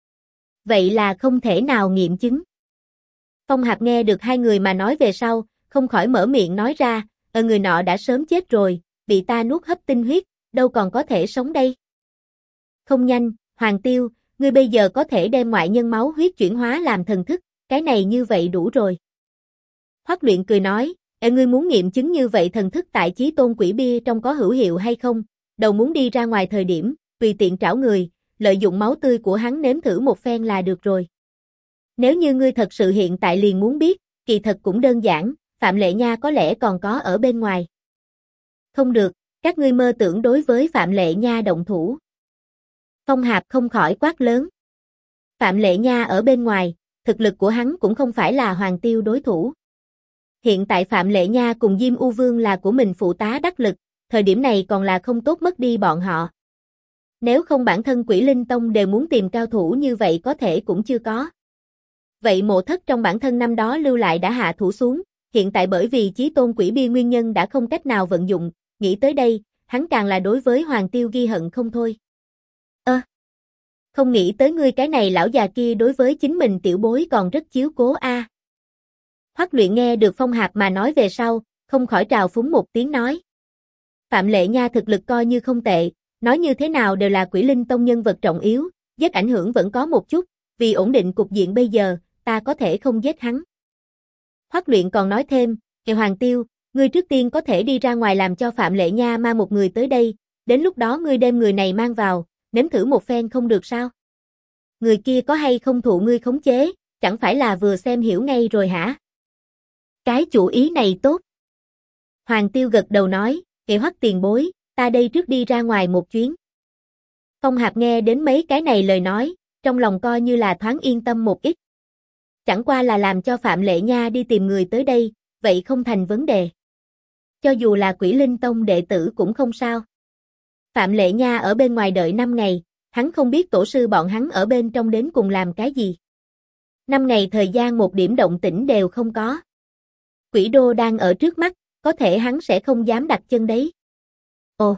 Vậy là không thể nào nghiệm chứng. Phong Hạp nghe được hai người mà nói về sau, không khỏi mở miệng nói ra, người nọ đã sớm chết rồi, bị ta nuốt hấp tinh huyết, đâu còn có thể sống đây. Không nhanh, Hoàng Tiêu, ngươi bây giờ có thể đem ngoại nhân máu huyết chuyển hóa làm thần thức, cái này như vậy đủ rồi. Hoắc Luyện cười nói, ngươi muốn nghiệm chứng như vậy thần thức tại chí tôn quỷ bia trong có hữu hiệu hay không, đầu muốn đi ra ngoài thời điểm, tùy tiện trảo người, lợi dụng máu tươi của hắn nếm thử một phen là được rồi. Nếu như ngươi thật sự hiện tại liền muốn biết, kỳ thật cũng đơn giản, Phạm Lệ Nha có lẽ còn có ở bên ngoài. Không được, các ngươi mơ tưởng đối với Phạm Lệ Nha động thủ. Phong Hạp không khỏi quát lớn. Phạm Lệ Nha ở bên ngoài, thực lực của hắn cũng không phải là Hoàng Tiêu đối thủ. Hiện tại Phạm Lệ Nha cùng Diêm U Vương là của mình phụ tá đắc lực, thời điểm này còn là không tốt mất đi bọn họ. Nếu không bản thân Quỷ Linh Tông đều muốn tìm cao thủ như vậy có thể cũng chưa có. Vậy Mộ Thất trong bản thân năm đó lưu lại đã hạ thủ xuống, hiện tại bởi vì chí tôn quỷ bia nguyên nhân đã không cách nào vận dụng, nghĩ tới đây, hắn càng là đối với Hoàng Tiêu ghi hận không thôi. Không nghĩ tới ngươi cái này lão già kia đối với chính mình tiểu bối còn rất chiếu cố a. Hoắc Luyện nghe được Phong Hạp mà nói về sau, không khỏi trào phúng một tiếng nói. Phạm Lệ Nha thực lực coi như không tệ, nói như thế nào đều là Quỷ Linh Tông nhân vật trọng yếu, giết ảnh hưởng vẫn có một chút, vì ổn định cục diện bây giờ, ta có thể không giết hắn. Hoắc Luyện còn nói thêm, Hoàng Tiêu, ngươi trước tiên có thể đi ra ngoài làm cho Phạm Lệ Nha mang một người tới đây, đến lúc đó ngươi đem người này mang vào, nếm thử một phen không được sao? Người kia có hay không thụ ngươi khống chế, chẳng phải là vừa xem hiểu ngay rồi hả? Cái chủ ý này tốt. Hoàng Tiêu gật đầu nói, Hoắc tiền bối, ta đây trước đi ra ngoài một chuyến. Phong Hạp nghe đến mấy cái này lời nói, trong lòng coi như là thoáng yên tâm một ít. Chẳng qua là làm cho Phạm Lệ Nha đi tìm người tới đây, vậy không thành vấn đề. Cho dù là Quỷ Linh Tông đệ tử cũng không sao. Phạm Lệ Nha ở bên ngoài đợi 5 ngày, hắn không biết tổ sư bọn hắn ở bên trong đến cùng làm cái gì. 5 ngày thời gian một điểm động tĩnh đều không có. Quỷ đô đang ở trước mắt, có thể hắn sẽ không dám đặt chân đấy. Ồ!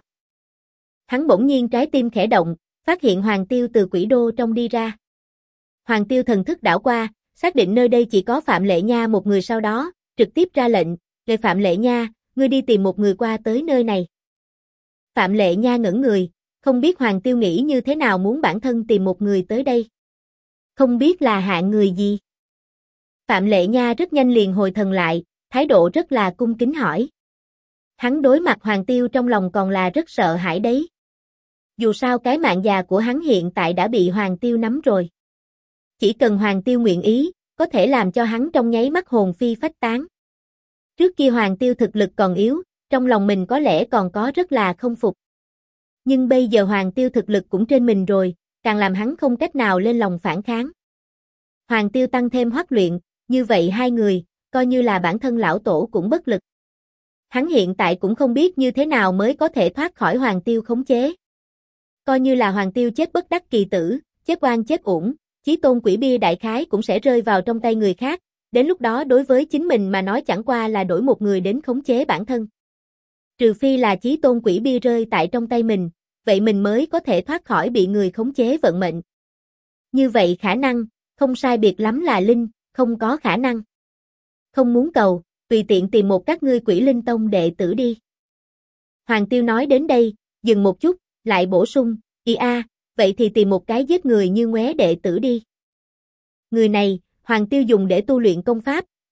Hắn bỗng nhiên trái tim khẽ động, phát hiện Hoàng Tiêu từ quỷ đô trong đi ra. Hoàng Tiêu thần thức đảo qua, xác định nơi đây chỉ có Phạm Lệ Nha một người, sau đó, trực tiếp ra lệnh, "Lệ Phạm Lệ Nha, ngươi đi tìm một người qua tới nơi này." Phạm Lệ Nha ngẩn người, không biết Hoàng Tiêu nghĩ như thế nào muốn bản thân tìm một người tới đây. Không biết là hạng người gì. Phạm Lệ Nha rất nhanh liền hồi thần lại, thái độ rất là cung kính hỏi. Hắn đối mặt Hoàng Tiêu trong lòng còn là rất sợ hãi đấy. Dù sao cái mạng già của hắn hiện tại đã bị Hoàng Tiêu nắm rồi. Chỉ cần Hoàng Tiêu nguyện ý, có thể làm cho hắn trong nháy mắt hồn phi phách tán. Trước kia Hoàng Tiêu thực lực còn yếu, trong lòng mình có lẽ còn có rất là không phục. Nhưng bây giờ Hoàng Tiêu thực lực cũng trên mình rồi, càng làm hắn không cách nào lên lòng phản kháng. Hoàng Tiêu tăng thêm Hoắc Luyện, như vậy hai người, coi như là bản thân lão tổ cũng bất lực. Hắn hiện tại cũng không biết như thế nào mới có thể thoát khỏi Hoàng Tiêu khống chế. Coi như là Hoàng Tiêu chết bất đắc kỳ tử, chết oan chết uổng, chí tôn quỷ bia đại khái cũng sẽ rơi vào trong tay người khác, đến lúc đó đối với chính mình mà nói chẳng qua là đổi một người đến khống chế bản thân. Trừ phi là chí tôn quỷ bia rơi tại trong tay mình, vậy mình mới có thể thoát khỏi bị người khống chế vận mệnh. Như vậy khả năng, không sai biệt lắm là linh, không có khả năng. Không muốn cầu, tùy tiện tìm một các ngươi Quỷ Linh Tông đệ tử đi. Hoàng Tiêu nói đến đây, dừng một chút, lại bổ sung, vậy thì tìm một cái giết người như ngoé đệ tử đi. Người này, Hoàng Tiêu dùng để tu luyện công pháp,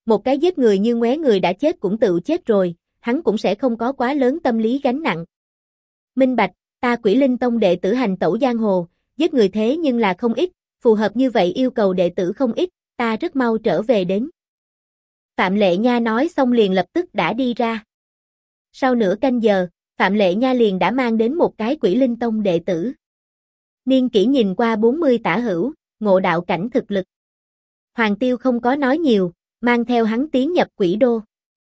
một cái giết người như ngoé người đã chết cũng tự chết rồi, hắn cũng sẽ không có quá lớn tâm lý gánh nặng. Minh bạch, ta Quỷ Linh Tông đệ tử hành tẩu giang hồ, giết người thế nhưng là không ít, phù hợp như vậy yêu cầu đệ tử không ít, ta rất mau trở về đến. Phạm Lệ Nha nói xong liền lập tức đã đi ra. Sau nửa canh giờ, Phạm Lệ Nha liền đã mang đến một cái Quỷ Linh Tông đệ tử. Niên kỷ nhìn qua 40 tả hữu, ngộ đạo cảnh thực lực. Hoàng Tiêu không có nói nhiều, mang theo hắn tiến nhập Quỷ Đô.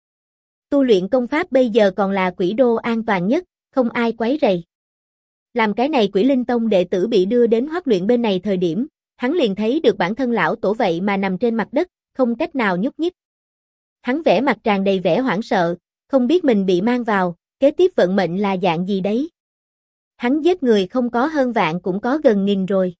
Tu luyện công pháp bây giờ còn là Quỷ Đô an toàn nhất, không ai quấy rầy. Làm cái này Quỷ Linh Tông đệ tử bị đưa đến Hoắc Luyện bên này thời điểm, hắn liền thấy được bản thân lão tổ vậy mà nằm trên mặt đất, không cách nào nhúc nhích. Hắn vẻ mặt tràn đầy vẻ hoảng sợ, không biết mình bị mang vào, kế tiếp vận mệnh là dạng gì đấy. Hắn giết người không có hơn vạn cũng có gần nghìn rồi.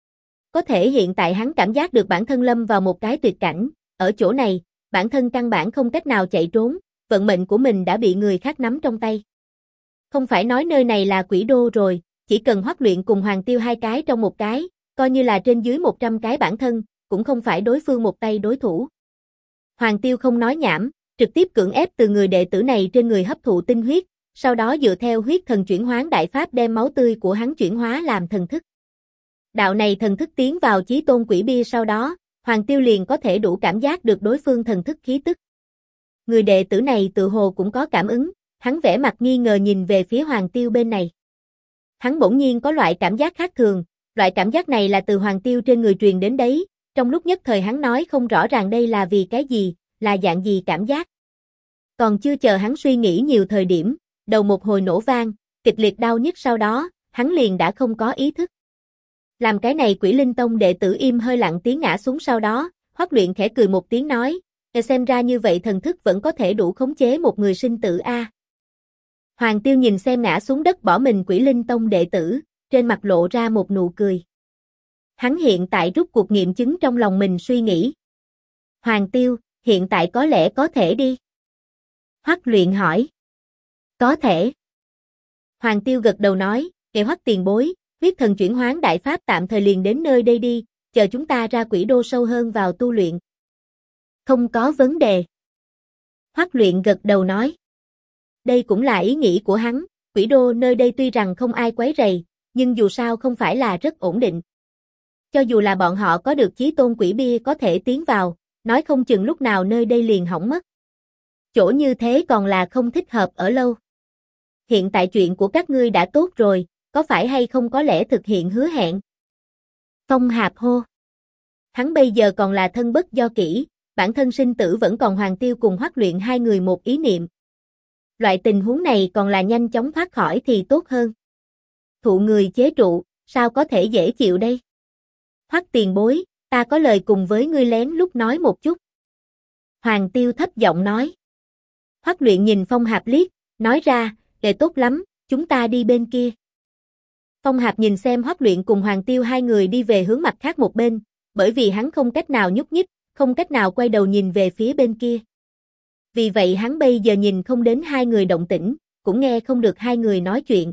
Có thể hiện tại hắn cảm giác được bản thân lâm vào một cái tuyệt cảnh, ở chỗ này, bản thân căn bản không cách nào chạy trốn, vận mệnh của mình đã bị người khác nắm trong tay. Không phải nói nơi này là Quỷ Đô rồi, chỉ cần Hoắc Luyện cùng Hoàng Tiêu hai cái trong một cái, coi như là trên dưới 100 cái bản thân, cũng không phải đối phương một tay đối thủ. Hoàng Tiêu không nói nhảm, trực tiếp cưỡng ép từ người đệ tử này trên người hấp thụ tinh huyết, sau đó dựa theo huyết thần chuyển hoán đại pháp đem máu tươi của hắn chuyển hóa làm thần thức. Đạo này thần thức tiến vào chí tôn quỷ bia sau đó, Hoàng Tiêu liền có thể đủ cảm giác được đối phương thần thức khí tức. Người đệ tử này tự hồ cũng có cảm ứng, hắn vẻ mặt nghi ngờ nhìn về phía Hoàng Tiêu bên này. Hắn bỗng nhiên có loại cảm giác khác thường, loại cảm giác này là từ Hoàng Tiêu trên người truyền đến đấy, trong lúc nhất thời hắn nói không rõ ràng đây là vì cái gì, là dạng gì cảm giác. Còn chưa chờ hắn suy nghĩ nhiều thời điểm, đầu một hồi nổ vang, kịch liệt đau nhức sau đó, hắn liền đã không có ý thức. Làm cái này Quỷ Linh Tông đệ tử im hơi lặng tiếng ngã xuống sau đó, Hoắc Luyện khẽ cười một tiếng nói, xem ra như vậy thần thức vẫn có thể đủ khống chế một người sinh tử a. Hoàng Tiêu nhìn xem ngã xuống đất bỏ mình Quỷ Linh Tông đệ tử, trên mặt lộ ra một nụ cười. Hắn hiện tại rút cuộc nghiệm chứng trong lòng mình suy nghĩ. Hoàng Tiêu, hiện tại có lẽ có thể đi. Hoắc Luyện hỏi. Có thể. Hoàng Tiêu gật đầu nói, Hoắc tiền bối, huyết thần chuyển hoán đại pháp tạm thời liền đến nơi đây đi, chờ chúng ta ra Quỷ Đô sâu hơn vào tu luyện. Không có vấn đề. Hoắc Luyện gật đầu nói. Đây cũng là ý nghĩ của hắn, Quỷ Đô nơi đây tuy rằng không ai quấy rầy, nhưng dù sao không phải là rất ổn định. Cho dù là bọn họ có được chí tôn quỷ bia có thể tiến vào, nói không chừng lúc nào nơi đây liền hỏng mất. Chỗ như thế còn là không thích hợp ở lâu. Hiện tại chuyện của các ngươi đã tốt rồi, có phải hay không có lẽ thực hiện hứa hẹn? Phong Hạp hô. Hắn bây giờ còn là thân bất do kỷ, bản thân sinh tử vẫn còn Hoàng Tiêu cùng Hoắc Luyện hai người một ý niệm. Loại tình huống này còn là nhanh chóng thoát khỏi thì tốt hơn. Thụ người chế trụ, sao có thể dễ chịu đây? Hoắc tiền bối, ta có lời cùng với ngươi lén lúc nói một chút. Hoàng Tiêu thấp giọng nói. Hoắc Luyện nhìn Phong Hạp liếc, nói ra, để tốt lắm, chúng ta đi bên kia. Phong Hạp nhìn xem Hoắc Luyện cùng Hoàng Tiêu hai người đi về hướng mặt khác một bên, bởi vì hắn không cách nào nhúc nhích, không cách nào quay đầu nhìn về phía bên kia. Vì vậy hắn bây giờ nhìn không đến hai người động tĩnh, cũng nghe không được hai người nói chuyện.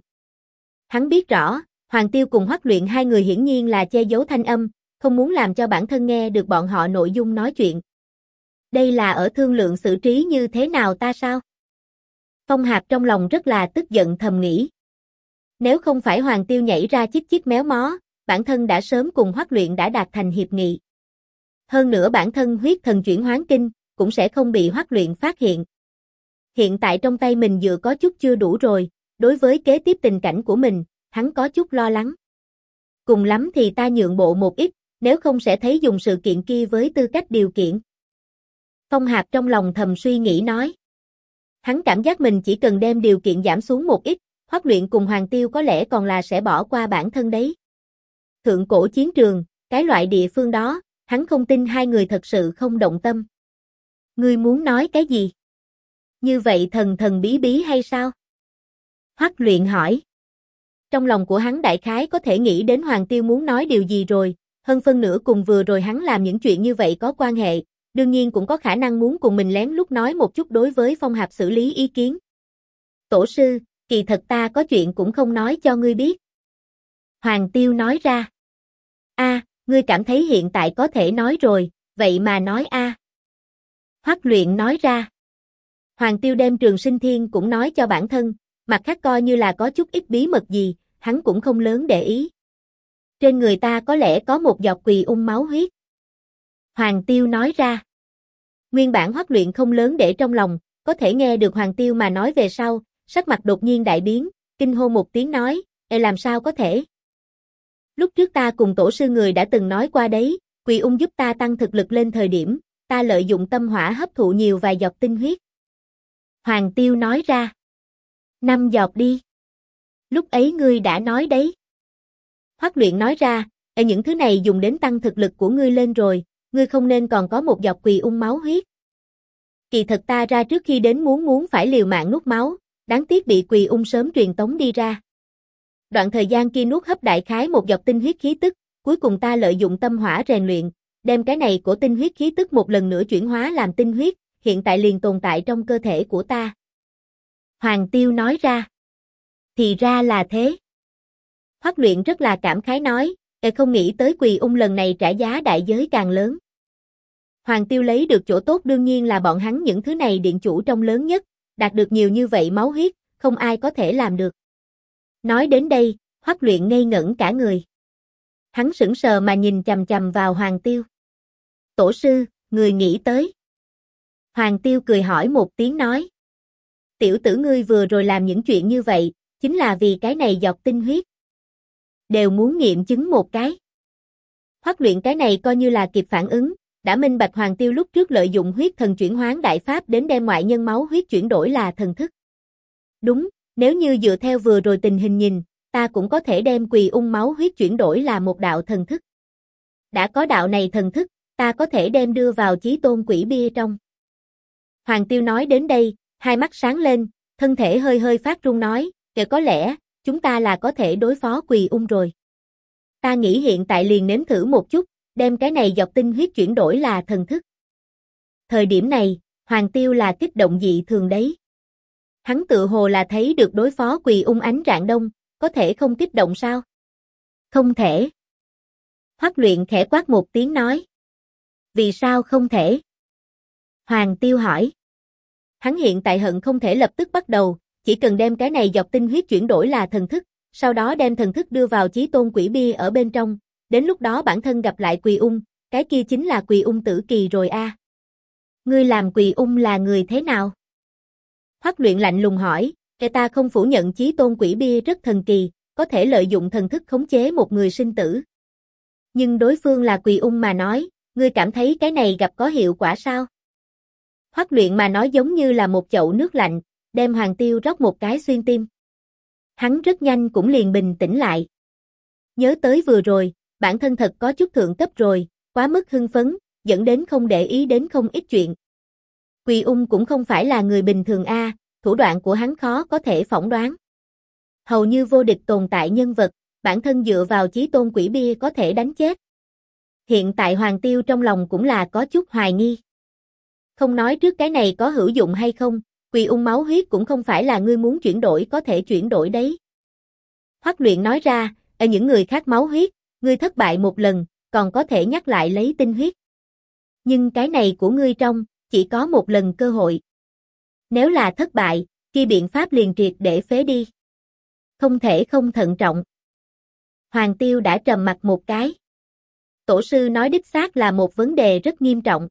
Hắn biết rõ, Hoàng Tiêu cùng Hoắc Luyện hai người hiển nhiên là che giấu thanh âm, không muốn làm cho bản thân nghe được bọn họ nội dung nói chuyện. Đây là ở thương lượng xử trí như thế nào ta sao? Phong Hạp trong lòng rất là tức giận thầm nghĩ. Nếu không phải Hoàng Tiêu nhảy ra chích chích méo mó, bản thân đã sớm cùng Hoắc Luyện đã đạt thành hiệp nghị. Hơn nữa bản thân huyết thần chuyển hoán kinh, cũng sẽ không bị Hoắc Luyện phát hiện. Hiện tại trong tay mình dựa có chút chưa đủ rồi, đối với kế tiếp tình cảnh của mình, hắn có chút lo lắng. Cùng lắm thì ta nhượng bộ một ít, nếu không sẽ thấy dùng sự kiện kia với tư cách điều kiện. Phong Hạp trong lòng thầm suy nghĩ nói. Hắn cảm giác mình chỉ cần đem điều kiện giảm xuống một ít, Hoắc Luyện cùng Hoàng Tiêu có lẽ còn là sẽ bỏ qua bản thân đấy. Thượng cổ chiến trường, cái loại địa phương đó, hắn không tin hai người thật sự không động tâm. Ngươi muốn nói cái gì? Như vậy thần thần bí bí hay sao? Hoắc Luyện hỏi. Trong lòng của hắn đại khái có thể nghĩ đến Hoàng Tiêu muốn nói điều gì rồi, hơn phân nửa cùng vừa rồi hắn làm những chuyện như vậy có quan hệ, đương nhiên cũng có khả năng muốn cùng mình lén lút nói một chút đối với Phong Hạp xử lý ý kiến. Tổ sư, kỳ thật ta có chuyện cũng không nói cho ngươi biết. Hoàng Tiêu nói ra. A, ngươi cảm thấy hiện tại có thể nói rồi, vậy mà nói a. Hoắc Luyện nói ra. Hoàng Tiêu đem Trường Sinh Thiên cũng nói cho bản thân, mặt khác coi như là có chút ít bí mật gì, hắn cũng không lớn để ý. Trên người ta có lẽ có một giọt quỳ ung máu huyết. Hoàng Tiêu nói ra. Nguyên bản Hoắc Luyện không lớn để trong lòng, có thể nghe được Hoàng Tiêu mà nói về sau, sắc mặt đột nhiên đại biến, kinh hô một tiếng nói, làm sao có thể? Lúc trước ta cùng tổ sư người đã từng nói qua đấy, quỳ ung giúp ta tăng thực lực lên thời điểm, ta lợi dụng tâm hỏa hấp thụ nhiều vài giọt tinh huyết. Hoàng Tiêu nói ra. 5 giọt đi. Lúc ấy ngươi đã nói đấy. Hoắc Luyện nói ra, những thứ này dùng đến tăng thực lực của ngươi lên rồi, ngươi không nên còn có một giọt quỳ ung máu huyết. Kỳ thật ta ra trước khi đến muốn phải liều mạng nuốt máu, đáng tiếc bị quỳ ung sớm truyền tống đi ra. Đoạn thời gian kia nuốt hấp đại khái một giọt tinh huyết khí tức, cuối cùng ta lợi dụng tâm hỏa rèn luyện, đem cái này của tinh huyết khí tức một lần nữa chuyển hóa làm tinh huyết, hiện tại liền tồn tại trong cơ thể của ta. Hoàng Tiêu nói ra. Thì ra là thế. Hoắc Luyện rất là cảm khái nói, không nghĩ tới quỳ ung lần này trả giá đại giới càng lớn. Hoàng Tiêu lấy được chỗ tốt đương nhiên là bọn hắn những thứ này điện chủ trong lớn nhất, đạt được nhiều như vậy máu huyết, không ai có thể làm được. Nói đến đây, Hoắc Luyện ngây ngẩn cả người. Hắn sững sờ mà nhìn chằm chằm vào Hoàng Tiêu. Tổ sư, người nghĩ tới. Hoàng Tiêu cười hỏi một tiếng nói. Tiểu tử ngươi vừa rồi làm những chuyện như vậy, chính là vì cái này giọt tinh huyết. Đều muốn nghiệm chứng một cái. Hoắc Luyện cái này coi như là kịp phản ứng, đã minh bạch Hoàng Tiêu lúc trước lợi dụng huyết thần chuyển hoán đại pháp đến đem ngoại nhân máu huyết chuyển đổi là thần thức. Đúng, nếu như dựa theo vừa rồi tình hình nhìn, ta cũng có thể đem quỳ ung máu huyết chuyển đổi là một đạo thần thức. Đã có đạo này thần thức, ta có thể đem đưa vào chí tôn quỷ bia trong. Hoàng Tiêu nói đến đây, hai mắt sáng lên, thân thể hơi hơi phát run nói, có lẽ, chúng ta là có thể đối phó quỳ ung rồi. Ta nghĩ hiện tại liền nếm thử một chút, đem cái này giọt tinh huyết chuyển đổi là thần thức. Thời điểm này, Hoàng Tiêu là kích động dị thường đấy. Hắn tự hồ là thấy được đối phó quỳ ung ánh rạng đông, có thể không kích động sao? Không thể. Hoắc Luyện khẽ quát một tiếng nói. Vì sao không thể? Hoàng Tiêu hỏi. Hắn hiện tại hận không thể lập tức bắt đầu, chỉ cần đem cái này giọt tinh huyết chuyển đổi là thần thức, sau đó đem thần thức đưa vào chí tôn quỷ bia ở bên trong, đến lúc đó bản thân gặp lại quỳ ung, cái kia chính là quỳ ung tử kỳ rồi a. Ngươi làm quỳ ung là người thế nào? Hoắc Luyện lạnh lùng hỏi, ta không phủ nhận chí tôn quỷ bia rất thần kỳ, có thể lợi dụng thần thức khống chế một người sinh tử. Nhưng đối phương là quỳ ung mà nói, ngươi cảm thấy cái này gặp có hiệu quả sao? Hoắc Luyện mà nói giống như là một chậu nước lạnh, đem Hoàng Tiêu rót một cái xuyên tim. Hắn rất nhanh cũng liền bình tĩnh lại. Nhớ tới vừa rồi, bản thân thật có chút thượng cấp rồi, quá mức hưng phấn, dẫn đến không để ý đến không ít chuyện. Quỳ ung cũng không phải là người bình thường a, thủ đoạn của hắn khó có thể phỏng đoán. Hầu như vô địch tồn tại nhân vật, bản thân dựa vào chí tôn quỷ bia có thể đánh chết. Hiện tại Hoàng Tiêu trong lòng cũng là có chút hoài nghi. Không nói trước cái này có hữu dụng hay không, quỳ ung máu huyết cũng không phải là ngươi muốn chuyển đổi có thể chuyển đổi đấy. Hoắc Luyện nói ra, ở những người khác máu huyết, ngươi thất bại một lần, còn có thể nhắc lại lấy tinh huyết. Nhưng cái này của ngươi trong, chỉ có một lần cơ hội. Nếu là thất bại, kia biện pháp liền triệt để phế đi. Không thể không thận trọng. Hoàng Tiêu đã trầm mặt một cái. Tổ sư nói đích xác là một vấn đề rất nghiêm trọng.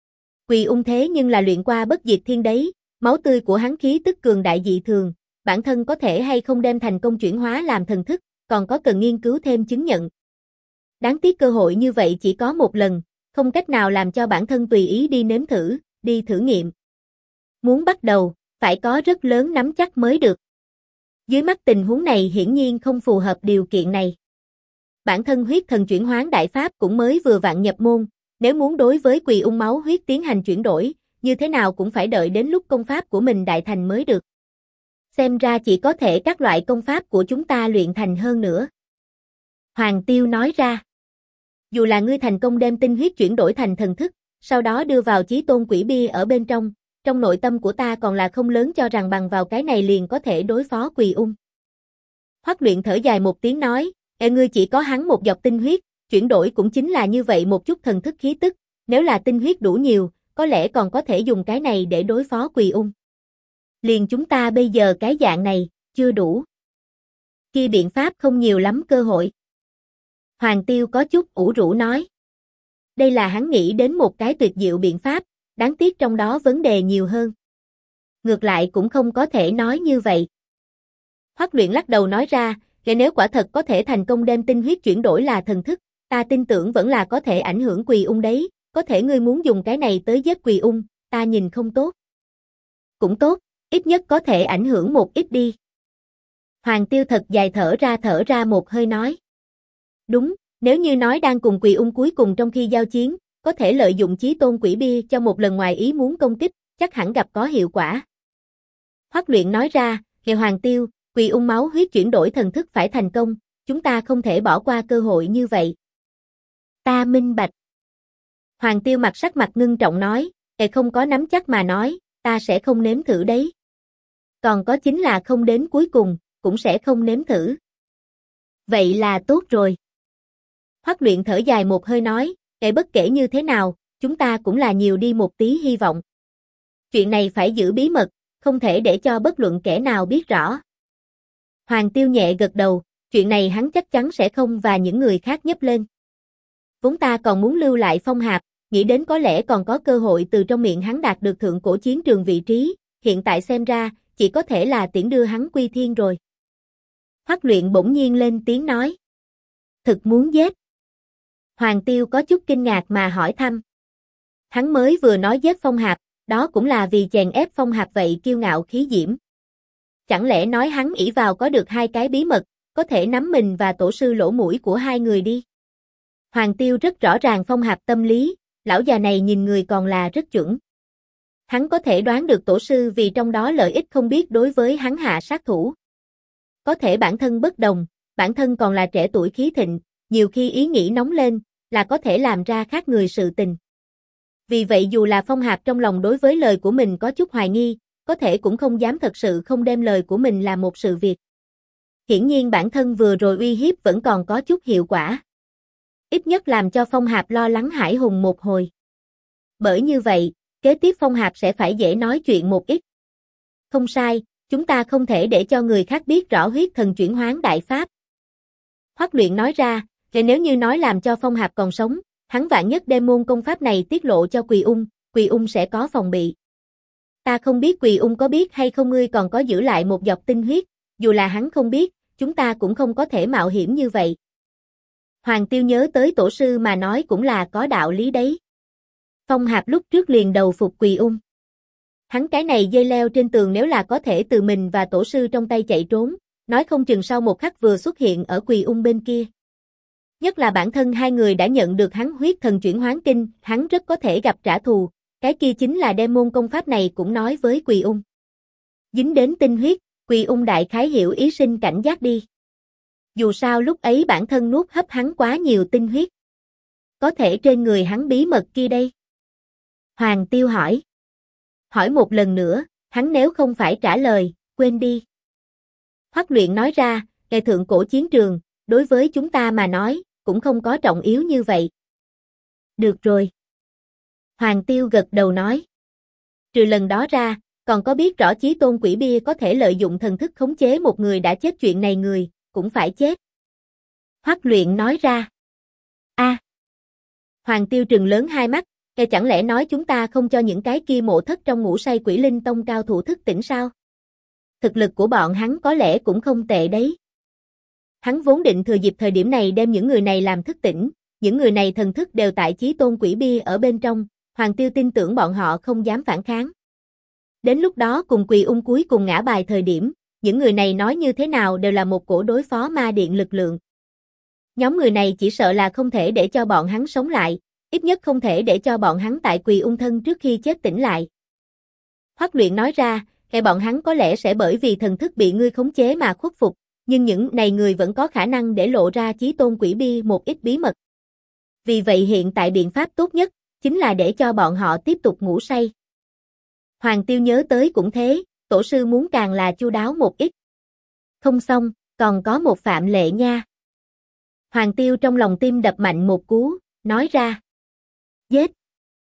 Quỳ ung thế nhưng là luyện qua bất diệt thiên đấy, máu tươi của hắn khí tức cường đại dị thường, bản thân có thể hay không đem thành công chuyển hóa làm thần thức, còn có cần nghiên cứu thêm chứng nhận. Đáng tiếc cơ hội như vậy chỉ có một lần, không cách nào làm cho bản thân tùy ý đi nếm thử, đi thử nghiệm. Muốn bắt đầu, phải có rất lớn nắm chắc mới được. Dưới mắt tình huống này hiển nhiên không phù hợp điều kiện này. Bản thân huyết thần chuyển hoán đại pháp cũng mới vừa vặn nhập môn, nếu muốn đối với quỳ ung máu huyết tiến hành chuyển đổi, như thế nào cũng phải đợi đến lúc công pháp của mình đại thành mới được. Xem ra chỉ có thể các loại công pháp của chúng ta luyện thành hơn nữa. Hoàng Tiêu nói ra. Dù là ngươi thành công đem tinh huyết chuyển đổi thành thần thức, sau đó đưa vào chí tôn quỷ bia ở bên trong nội tâm của ta còn là không lớn cho rằng bằng vào cái này liền có thể đối phó quỳ ung. Hoắc Luyện thở dài một tiếng nói, ngươi chỉ có hắn một giọt tinh huyết, chuyển đổi cũng chính là như vậy một chút thần thức khí tức, nếu là tinh huyết đủ nhiều, có lẽ còn có thể dùng cái này để đối phó Quỳ Ung. Liền chúng ta bây giờ cái dạng này, chưa đủ. Kia biện pháp không nhiều lắm cơ hội. Hoàng Tiêu có chút ủ rũ nói. Đây là hắn nghĩ đến một cái tuyệt diệu biện pháp, đáng tiếc trong đó vấn đề nhiều hơn. Ngược lại cũng không có thể nói như vậy. Hoắc Luyện lắc đầu nói ra, nếu quả thật có thể thành công đem tinh huyết chuyển đổi là thần thức, ta tin tưởng vẫn là có thể ảnh hưởng Quỳ Ung đấy, có thể ngươi muốn dùng cái này tới giết Quỳ Ung, ta nhìn không tốt. Cũng tốt, ít nhất có thể ảnh hưởng một ít đi. Hoàng Tiêu thật dài thở ra một hơi nói. Đúng, nếu như nói đang cùng Quỳ Ung cuối cùng trong khi giao chiến, có thể lợi dụng chí tôn quỷ bia cho một lần ngoài ý muốn công kích, chắc hẳn gặp có hiệu quả. Hoắc Luyện nói ra, Hoàng Tiêu, Quỳ Ung máu huyết chuyển đổi thần thức phải thành công, chúng ta không thể bỏ qua cơ hội như vậy. Ta minh bạch. Hoàng Tiêu sắc mặt ngưng trọng nói, không có nắm chắc mà nói, ta sẽ không nếm thử đấy. Còn có chính là không đến cuối cùng, cũng sẽ không nếm thử. Vậy là tốt rồi. Hoắc Luyện thở dài một hơi nói, bất kể như thế nào, chúng ta cũng là nhiều đi một tí hy vọng. Chuyện này phải giữ bí mật, không thể để cho bất luận kẻ nào biết rõ. Hoàng Tiêu nhẹ gật đầu, chuyện này hắn chắc chắn sẽ không và những người khác nhấc lên. Vốn ta còn muốn lưu lại Phong Hạp, nghĩ đến có lẽ còn có cơ hội từ trong miệng hắn đạt được thượng cổ chiến trường vị trí, hiện tại xem ra, chỉ có thể là tiễn đưa hắn quy thiên rồi. Hoắc Luyện bỗng nhiên lên tiếng nói. Thực muốn giết. Hoàng Tiêu có chút kinh ngạc mà hỏi thăm. Hắn mới vừa nói giết Phong Hạp, đó cũng là vì chèn ép Phong Hạp vậy kiêu ngạo khí diễm. Chẳng lẽ nói hắn ỷ vào có được hai cái bí mật, có thể nắm mình và tổ sư lỗ mũi của hai người đi. Hoàng Tiêu rất rõ ràng Phong Hạp tâm lý, lão già này nhìn người còn là rất chuẩn. Hắn có thể đoán được tổ sư vì trong đó lợi ích không biết đối với hắn hạ sát thủ. Có thể bản thân bất đồng, bản thân còn là trẻ tuổi khí thịnh, nhiều khi ý nghĩ nóng lên, là có thể làm ra khác người sự tình. Vì vậy dù là Phong Hạp trong lòng đối với lời của mình có chút hoài nghi, có thể cũng không dám thật sự không đem lời của mình làm một sự việc. Hiển nhiên bản thân vừa rồi uy hiếp vẫn còn có chút hiệu quả. Ít nhất làm cho Phong Hạp lo lắng hãi hùng một hồi. Bởi như vậy, kế tiếp Phong Hạp sẽ phải dễ nói chuyện một ít. Không sai, chúng ta không thể để cho người khác biết rõ huyết thần chuyển hoán đại pháp. Hoắc Luyện nói ra, nếu như nói làm cho Phong Hạp còn sống, hắn vạn nhất đem môn công pháp này tiết lộ cho Quỳ Ung sẽ có phòng bị. Ta không biết Quỳ Ung có biết hay không ngươi còn có giữ lại một giọt tinh huyết, dù là hắn không biết, chúng ta cũng không có thể mạo hiểm như vậy. Hoàng Tiêu nhớ tới tổ sư mà nói cũng là có đạo lý đấy. Phong Hạp lúc trước liền đầu phục Quỳ Ung. Hắn cái này dây leo trên tường nếu là có thể từ mình và tổ sư trong tay chạy trốn, nói không chừng sau một khắc vừa xuất hiện ở Quỳ Ung bên kia. Nhất là bản thân hai người đã nhận được hắn huyết thần chuyển hoán kinh, hắn rất có thể gặp trả thù, cái kia chính là đem môn công pháp này cũng nói với Quỳ Ung. Dính đến tinh huyết, Quỳ Ung đại khái hiểu ý sinh cảnh giác đi. Dù sao lúc ấy bản thân nuốt hấp hắn quá nhiều tinh huyết. Có thể trên người hắn bí mật kia đây. Hoàng Tiêu hỏi. Hỏi một lần nữa, hắn nếu không phải trả lời, quên đi. Hoắc Luyện nói ra, ngày thượng cổ chiến trường, đối với chúng ta mà nói, cũng không có trọng yếu như vậy. Được rồi. Hoàng Tiêu gật đầu nói. Trừ lần đó ra, còn có biết rõ chí tôn quỷ bia có thể lợi dụng thần thức khống chế một người đã chết chuyện này người, cũng phải chết. Hoắc Luyện nói ra. A. Hoàng Tiêu trừng lớn hai mắt, chẳng lẽ nói chúng ta không cho những cái kia mộ thất trong ngũ say quỷ linh tông cao thủ thức tỉnh sao? Thực lực của bọn hắn có lẽ cũng không tệ đấy. Hắn vốn định thừa dịp thời điểm này đem những người này làm thức tỉnh, những người này thần thức đều tại chí tôn quỷ bia ở bên trong, Hoàng Tiêu tin tưởng bọn họ không dám phản kháng. Đến lúc đó cùng Quỳ Ung cuối cùng ngã bài thời điểm, những người này nói như thế nào đều là một cổ đối phó ma điện lực lượng. Nhóm người này chỉ sợ là không thể để cho bọn hắn sống lại, ít nhất không thể để cho bọn hắn tại Quỳ Ung thân trước khi chết tỉnh lại. Hoắc Luyện nói ra, bọn hắn có lẽ sẽ bởi vì thần thức bị ngươi khống chế mà khuất phục, nhưng những này người vẫn có khả năng để lộ ra chí tôn quỷ bia một ít bí mật. Vì vậy hiện tại biện pháp tốt nhất, chính là để cho bọn họ tiếp tục ngủ say. Hoàng Tiêu nhớ tới cũng thế, tổ sư muốn càng là chu đáo một ít. Không xong, còn có một phạm lệ nha. Hoàng Tiêu trong lòng tim đập mạnh một cú, nói ra. Giết!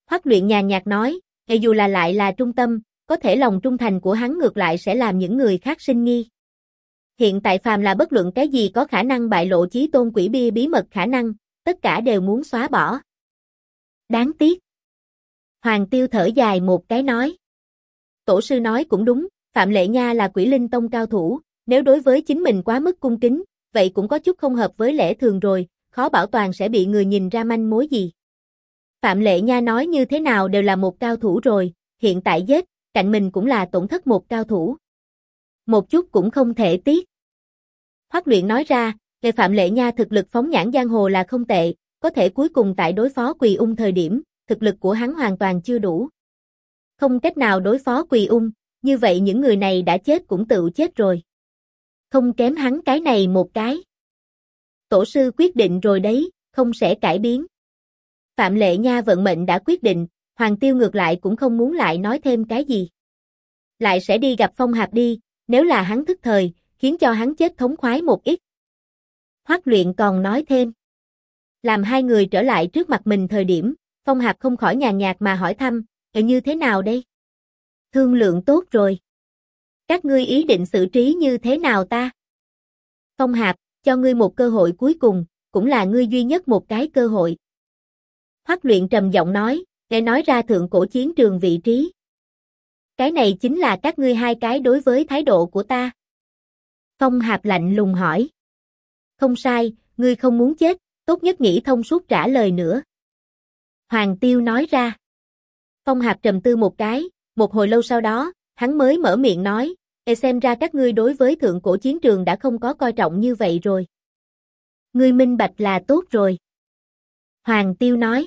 Hoắc Luyện nhàn nhạt nói, dù là lại là trung tâm, có thể lòng trung thành của hắn ngược lại sẽ làm những người khác sinh nghi. Hiện tại phàm là bất luận cái gì có khả năng bại lộ chí tôn quỷ bia bí mật khả năng, tất cả đều muốn xóa bỏ. Đáng tiếc. Hoàng Tiêu thở dài một cái nói. Tổ sư nói cũng đúng, Phạm Lệ Nha là Quỷ Linh Tông cao thủ, nếu đối với chính mình quá mức cung kính, vậy cũng có chút không hợp với lẽ thường rồi, khó bảo toàn sẽ bị người nhìn ra manh mối gì. Phạm Lệ Nha nói như thế nào đều là một cao thủ rồi, hiện tại giết, cạnh mình cũng là tổn thất một cao thủ. Một chút cũng không thể tiếc. Hoắc Luyện nói ra, về Phạm Lệ Nha thực lực phóng nhãn giang hồ là không tệ, có thể cuối cùng tại đối phó Quỳ Ung thời điểm, thực lực của hắn hoàn toàn chưa đủ. Không cách nào đối phó Quỳ Ung, như vậy những người này đã chết cũng tự chết rồi. Không kém hắn cái này một cái. Tổ sư quyết định rồi đấy, không sẽ cải biến. Phạm Lệ Nha vận mệnh đã quyết định, Hoàng Tiêu ngược lại cũng không muốn lại nói thêm cái gì. Lại sẽ đi gặp Phong Hạp đi, nếu là hắn thức thời, khiến cho hắn chết thống khoái một ít. Hoắc Luyện còn nói thêm. Làm hai người trở lại trước mặt mình thời điểm, Phong Hạp không khỏi nhàn nhạt mà hỏi thăm, như thế nào đây? Thương lượng tốt rồi. Các ngươi ý định xử trí như thế nào ta? Phong Hạp, cho ngươi một cơ hội cuối cùng, cũng là ngươi duy nhất một cái cơ hội. Hoắc Luyện trầm giọng nói, để nói ra thượng cổ chiến trường vị trí. Cái này chính là các ngươi hai cái đối với thái độ của ta. Phong Hạp lạnh lùng hỏi. Không sai, ngươi không muốn chết, tốt nhất nghĩ thông suốt trả lời nữa. Hoàng Tiêu nói ra. Phong Hạp trầm tư một cái, một hồi lâu sau đó, hắn mới mở miệng nói, xem ra các ngươi đối với thượng cổ chiến trường đã không có coi trọng như vậy rồi. Ngươi minh bạch là tốt rồi. Hoàng Tiêu nói.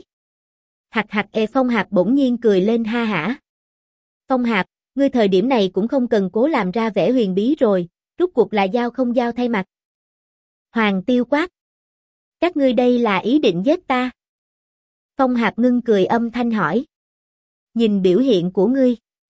Phong Hạp bỗng nhiên cười lên ha hả. Phong Hạp, ngươi thời điểm này cũng không cần cố làm ra vẻ huyền bí rồi, rốt cuộc là giao không giao thay mặt. Hoàng Tiêu quát. Các ngươi đây là ý định giết ta. Phong Hạp ngưng cười âm thanh hỏi. Nhìn biểu hiện của ngươi.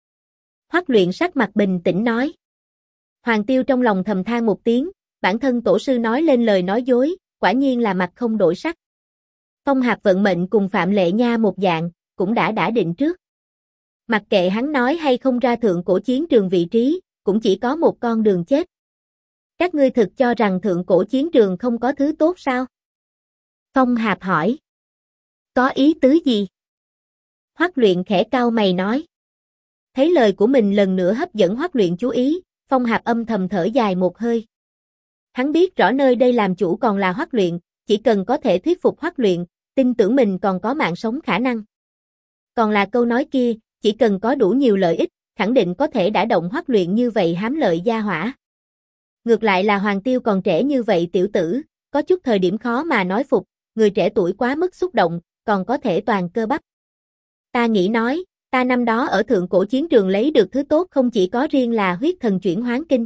Hoắc Luyện sắc mặt bình tĩnh nói. Hoàng Tiêu trong lòng thầm than một tiếng, bản thân tổ sư nói lên lời nói dối, quả nhiên là mặt không đổi sắc. Phong Hạp vận mệnh cùng Phạm Lệ Nha một dạng, cũng đã định trước. Mặc kệ hắn nói hay không ra thượng cổ chiến trường vị trí, cũng chỉ có một con đường chết. Các ngươi thực cho rằng thượng cổ chiến trường không có thứ tốt sao? Phong Hạp hỏi. Có ý tứ gì? Hoắc Luyện khẽ cau mày nói. Thấy lời của mình lần nữa hấp dẫn Hoắc Luyện chú ý, Phong Hạp âm thầm thở dài một hơi. Hắn biết rõ nơi đây làm chủ còn là Hoắc Luyện, chỉ cần có thể thuyết phục Hoắc Luyện, tin tưởng mình còn có mạng sống khả năng. Còn là câu nói kia, chỉ cần có đủ nhiều lợi ích, khẳng định có thể đả động Hoắc Luyện như vậy hám lợi gia hỏa. Ngược lại là Hoàng Tiêu còn trẻ như vậy tiểu tử, có chút thời điểm khó mà nói phục, người trẻ tuổi quá mức xúc động, còn có thể toàn cơ bắp. Ta nghĩ nói, ta năm đó ở thượng cổ chiến trường lấy được thứ tốt không chỉ có riêng là huyết thần chuyển hoán kinh.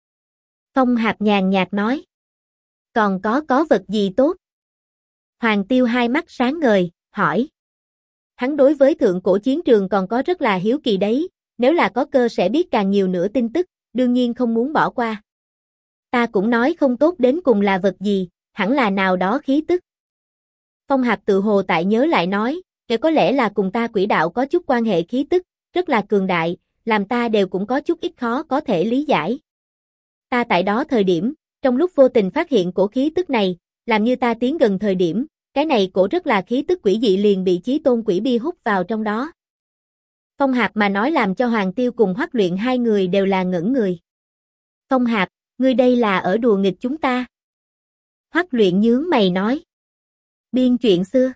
Phong Hạp nhàn nhạt nói. Còn có vật gì tốt? Hoàng Tiêu hai mắt sáng ngời, hỏi. Hắn đối với thượng cổ chiến trường còn có rất là hiếu kỳ đấy, nếu là có cơ sẽ biết càng nhiều nữa tin tức, đương nhiên không muốn bỏ qua. Ta cũng nói không tốt đến cùng là vật gì, hẳn là nào đó khí tức. Phong Hạp tự hồ tại nhớ lại nói, có lẽ là cùng ta quỷ đạo có chút quan hệ khí tức, rất là cường đại, làm ta đều cũng có chút ít khó có thể lý giải. Ta tại đó thời điểm, trong lúc vô tình phát hiện cổ khí tức này, làm như ta tiến gần thời điểm, cái này cổ rất là khí tức quỷ dị liền bị chí tôn quỷ bia hút vào trong đó. Phong Hạp mà nói làm cho Hoàng Tiêu cùng Hoắc Luyện hai người đều là ngẩn người. Phong Hạp, ngươi đây là ở đùa nghịch chúng ta. Hoắc Luyện nhướng mày nói. Biên chuyện xưa.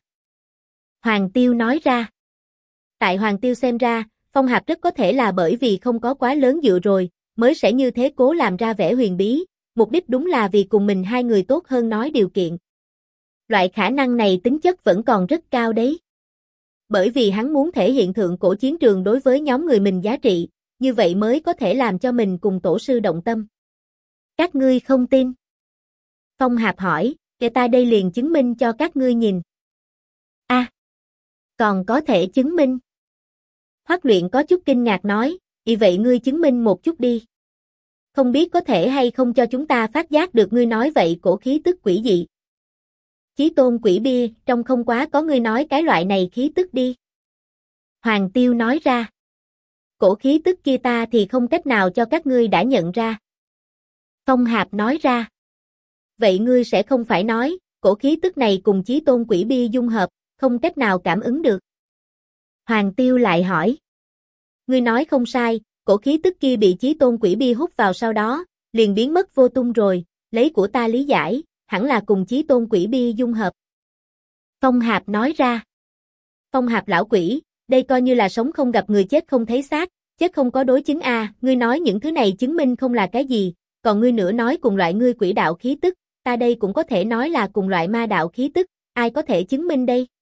Hoàng Tiêu nói ra. Tại Hoàng Tiêu xem ra, Phong Hạp rất có thể là bởi vì không có quá lớn dựa rồi, mới sẽ như thế cố làm ra vẻ huyền bí, mục đích đúng là vì cùng mình hai người tốt hơn nói điều kiện. Loại khả năng này tính chất vẫn còn rất cao đấy. Bởi vì hắn muốn thể hiện thượng cổ chiến trường đối với nhóm người mình giá trị, như vậy mới có thể làm cho mình cùng tổ sư động tâm. Các ngươi không tin? Phong Hạp hỏi, để ta đây liền chứng minh cho các ngươi nhìn. Còn có thể chứng minh. Hoắc Luyện có chút kinh ngạc nói, vậy ngươi chứng minh một chút đi. Không biết có thể hay không cho chúng ta phát giác được ngươi nói vậy cổ khí tức quỷ dị. Chí tôn quỷ bia, trong không quá có ngươi nói cái loại này khí tức đi. Hoàng Tiêu nói ra. Cổ khí tức kia ta thì không cách nào cho các ngươi đã nhận ra. Phong Hạp nói ra. Vậy ngươi sẽ không phải nói, cổ khí tức này cùng chí tôn quỷ bia dung hợp, không cách nào cảm ứng được. Hoàng Tiêu lại hỏi. Ngươi nói không sai, cổ khí tức kia bị chí tôn quỷ bia hút vào sau đó, liền biến mất vô tung rồi, lấy của ta lý giải, hẳn là cùng chí tôn quỷ bia dung hợp. Phong Hạp nói ra. Phong Hạp lão quỷ, đây coi như là sống không gặp người chết không thấy xác, chết không có đối chứng a, ngươi nói những thứ này chứng minh không là cái gì, còn ngươi nữa nói cùng loại ngươi quỷ đạo khí tức, ta đây cũng có thể nói là cùng loại ma đạo khí tức, ai có thể chứng minh đây?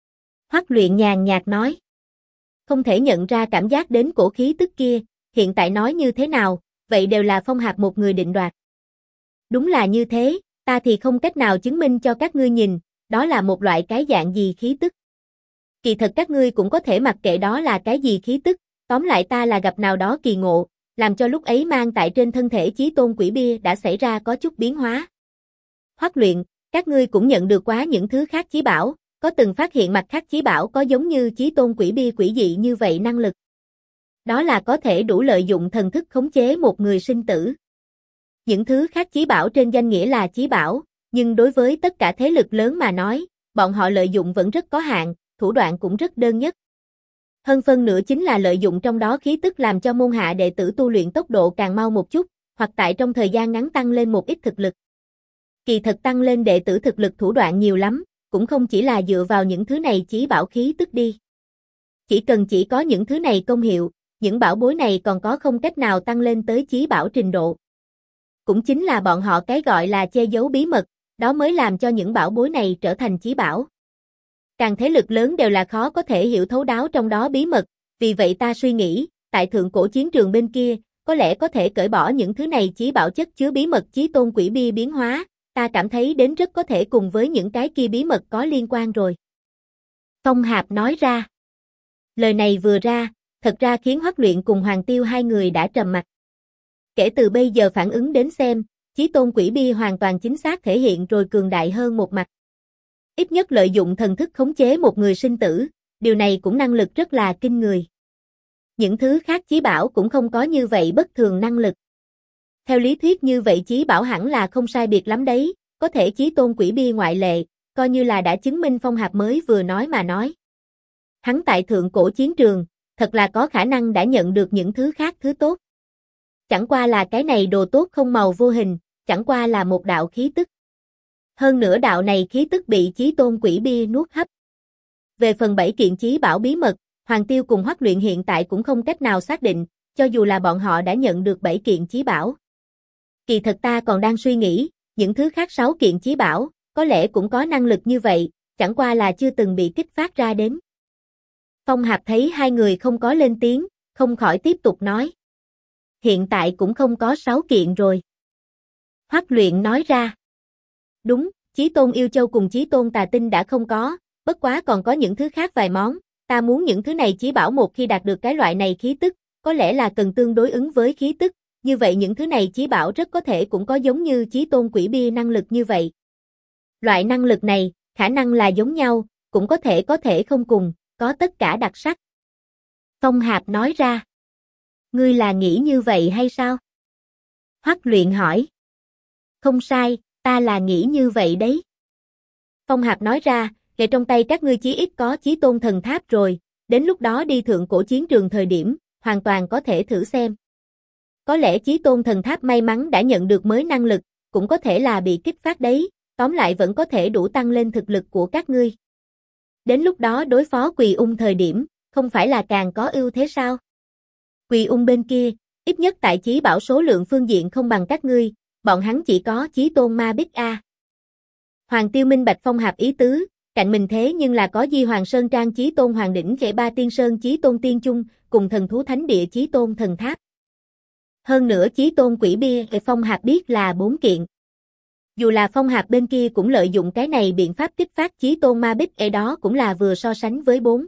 Hoắc Luyện nhàn nhạt nói. Không thể nhận ra cảm giác đến cổ khí tức kia, hiện tại nói như thế nào, vậy đều là Phong Hạp một người định đoạt. Đúng là như thế, ta thì không cách nào chứng minh cho các ngươi nhìn, đó là một loại cái dạng gì khí tức. Kỳ thật các ngươi cũng có thể mặc kệ đó là cái gì khí tức, tóm lại ta là gặp nào đó kỳ ngộ, làm cho lúc ấy mang tại trên thân thể chí tôn quỷ bia đã xảy ra có chút biến hóa. Hoắc Luyện, các ngươi cũng nhận được quá những thứ khác chí bảo, có từng phát hiện mặt khác chí bảo có giống như chí tôn quỷ bia quỷ dị như vậy năng lực. Đó là có thể đủ lợi dụng thần thức khống chế một người sinh tử. Những thứ khác chí bảo trên danh nghĩa là chí bảo, nhưng đối với tất cả thế lực lớn mà nói, bọn họ lợi dụng vẫn rất có hạn, thủ đoạn cũng rất đơn nhất. Hơn phân nửa chính là lợi dụng trong đó khí tức làm cho môn hạ đệ tử tu luyện tốc độ càng mau một chút, hoặc tại trong thời gian ngắn tăng lên một ít thực lực. Kỳ thật tăng lên đệ tử thực lực thủ đoạn nhiều lắm, cũng không chỉ là dựa vào những thứ này chí bảo khí tức đi. Chỉ cần chỉ có những thứ này công hiệu, những bảo bối này còn có không cách nào tăng lên tới chí bảo trình độ. Cũng chính là bọn họ cái gọi là che giấu bí mật, đó mới làm cho những bảo bối này trở thành chí bảo. Càng thế lực lớn đều là khó có thể hiểu thấu đáo trong đó bí mật, vì vậy ta suy nghĩ, tại thượng cổ chiến trường bên kia, có lẽ có thể cởi bỏ những thứ này chí bảo chất chứa bí mật chí tôn quỷ bia biến hóa, ta cảm thấy đến rất có thể cùng với những cái kia bí mật có liên quan rồi. Phong Hạp nói ra. Lời này vừa ra, thật ra khiến Hoắc Luyện cùng Hoàng Tiêu hai người đã trầm mặc. Kể từ bây giờ phản ứng đến xem, chí tôn quỷ bia hoàn toàn chính xác thể hiện rồi cường đại hơn một mặt. Ít nhất lợi dụng thần thức khống chế một người sinh tử, điều này cũng năng lực rất là kinh người. Những thứ khác chí bảo cũng không có như vậy bất thường năng lực. Theo lý thuyết như vậy chí bảo hẳn là không sai biệt lắm đấy, có thể chí tôn quỷ bia ngoại lệ, coi như là đã chứng minh Phong Hạp mới vừa nói mà nói. Hắn tại thượng cổ chiến trường, thật là có khả năng đã nhận được những thứ khác thứ tốt. Chẳng qua là cái này đồ tốt không màu vô hình, chẳng qua là một đạo khí tức. Hơn nữa đạo này khí tức bị chí tôn quỷ bia nuốt hấp. Về phần 7 kiện chí bảo bí mật, Hoàng Tiêu cùng Hoắc Luyện hiện tại cũng không cách nào xác định, cho dù là bọn họ đã nhận được 7 kiện chí bảo. Kỳ thật ta còn đang suy nghĩ, những thứ khác 6 kiện chí bảo, có lẽ cũng có năng lực như vậy, chẳng qua là chưa từng bị kích phát ra đến. Phong Hạp thấy hai người không có lên tiếng, không khỏi tiếp tục nói. Hiện tại cũng không có 6 kiện rồi. Hoắc Luyện nói ra. Đúng, chí tôn yêu châu cùng chí tôn tà tinh đã không có, bất quá còn có những thứ khác vài món, ta muốn những thứ này chí bảo một khi đạt được cái loại này khí tức, có lẽ là cần tương đối ứng với khí tức, như vậy những thứ này chí bảo rất có thể cũng có giống như chí tôn quỷ bia năng lực như vậy. Loại năng lực này, khả năng là giống nhau, cũng có thể không cùng, có tất cả đặc sắc. Phong Hạp nói ra. Ngươi là nghĩ như vậy hay sao? Hoắc Luyện hỏi. Không sai, ta là nghĩ như vậy đấy. Phong Hạp nói ra, kể trong tay các ngươi chí ít có chí tôn thần tháp rồi, đến lúc đó đi thượng cổ chiến trường thời điểm, hoàn toàn có thể thử xem. Có lẽ chí tôn thần tháp may mắn đã nhận được mới năng lực, cũng có thể là bị kích phát đấy, tóm lại vẫn có thể đủ tăng lên thực lực của các ngươi. Đến lúc đó đối phó Quỳ Ung thời điểm, không phải là càng có ưu thế sao? Quỳ Ung bên kia, ít nhất tại chí bảo số lượng phương diện không bằng các ngươi, bọn hắn chỉ có chí tôn ma bích A. Hoàng Tiêu minh bạch Phong Hạp ý tứ, cạnh mình thế nhưng là có Di Hoàng Sơn Trang chí tôn Hoàng Đỉnh Khệ Ba Tiên Sơn chí tôn Tiên Chung, cùng thần thú thánh địa chí tôn thần tháp. Hơn nữa chí tôn quỷ bia Phong Hạp biết là 4 kiện. Dù là Phong Hạp bên kia cũng lợi dụng cái này biện pháp kích phát chí tôn ma bích đó cũng là vừa so sánh với 4.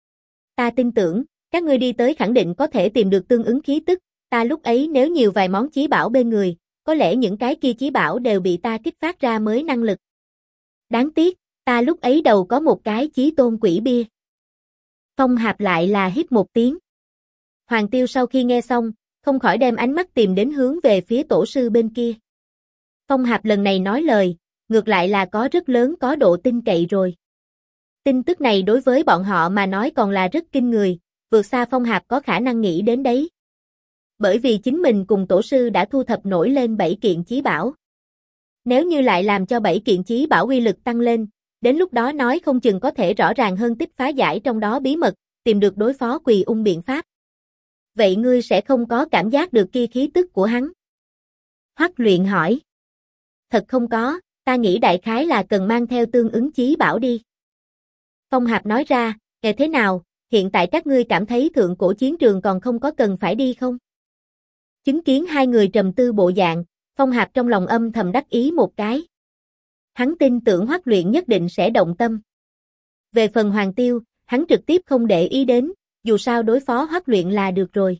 Ta tin tưởng, các ngươi đi tới khẳng định có thể tìm được tương ứng khí tức, ta lúc ấy nếu nhiều vài món chí bảo bên người, có lẽ những cái kia chí bảo đều bị ta kích phát ra mới năng lực. Đáng tiếc, ta lúc ấy đầu có một cái chí tôn quỷ bia. Phong Hạp lại là hít một tiếng. Hoàng Tiêu sau khi nghe xong, không khỏi đem ánh mắt tìm đến hướng về phía tổ sư bên kia. Phong Hạp lần này nói lời, ngược lại là có rất lớn có độ tin cậy rồi. Tin tức này đối với bọn họ mà nói còn là rất kinh người, vượt xa Phong Hạp có khả năng nghĩ đến đấy. Bởi vì chính mình cùng tổ sư đã thu thập nổi lên 7 kiện chí bảo. Nếu như lại làm cho 7 kiện chí bảo uy lực tăng lên, đến lúc đó nói không chừng có thể rõ ràng hơn tích phá giải trong đó bí mật, tìm được đối phó Quỳ Ung biện pháp. Vậy ngươi sẽ không có cảm giác được kia khí tức của hắn? Hoắc Luyện hỏi. Thật không có, ta nghĩ đại khái là cần mang theo tương ứng chí bảo đi. Phong Hạp nói ra, nghe thế nào, hiện tại các ngươi cảm thấy thượng cổ chiến trường còn không có cần phải đi không? Chứng kiến hai người trầm tư bộ dạng, Phong Hạp trong lòng âm thầm đắc ý một cái. Hắn tin tưởng Hoắc Luyện nhất định sẽ động tâm. Về phần Hoàng Tiêu, hắn trực tiếp không để ý đến, dù sao đối phó Hoắc Luyện là được rồi.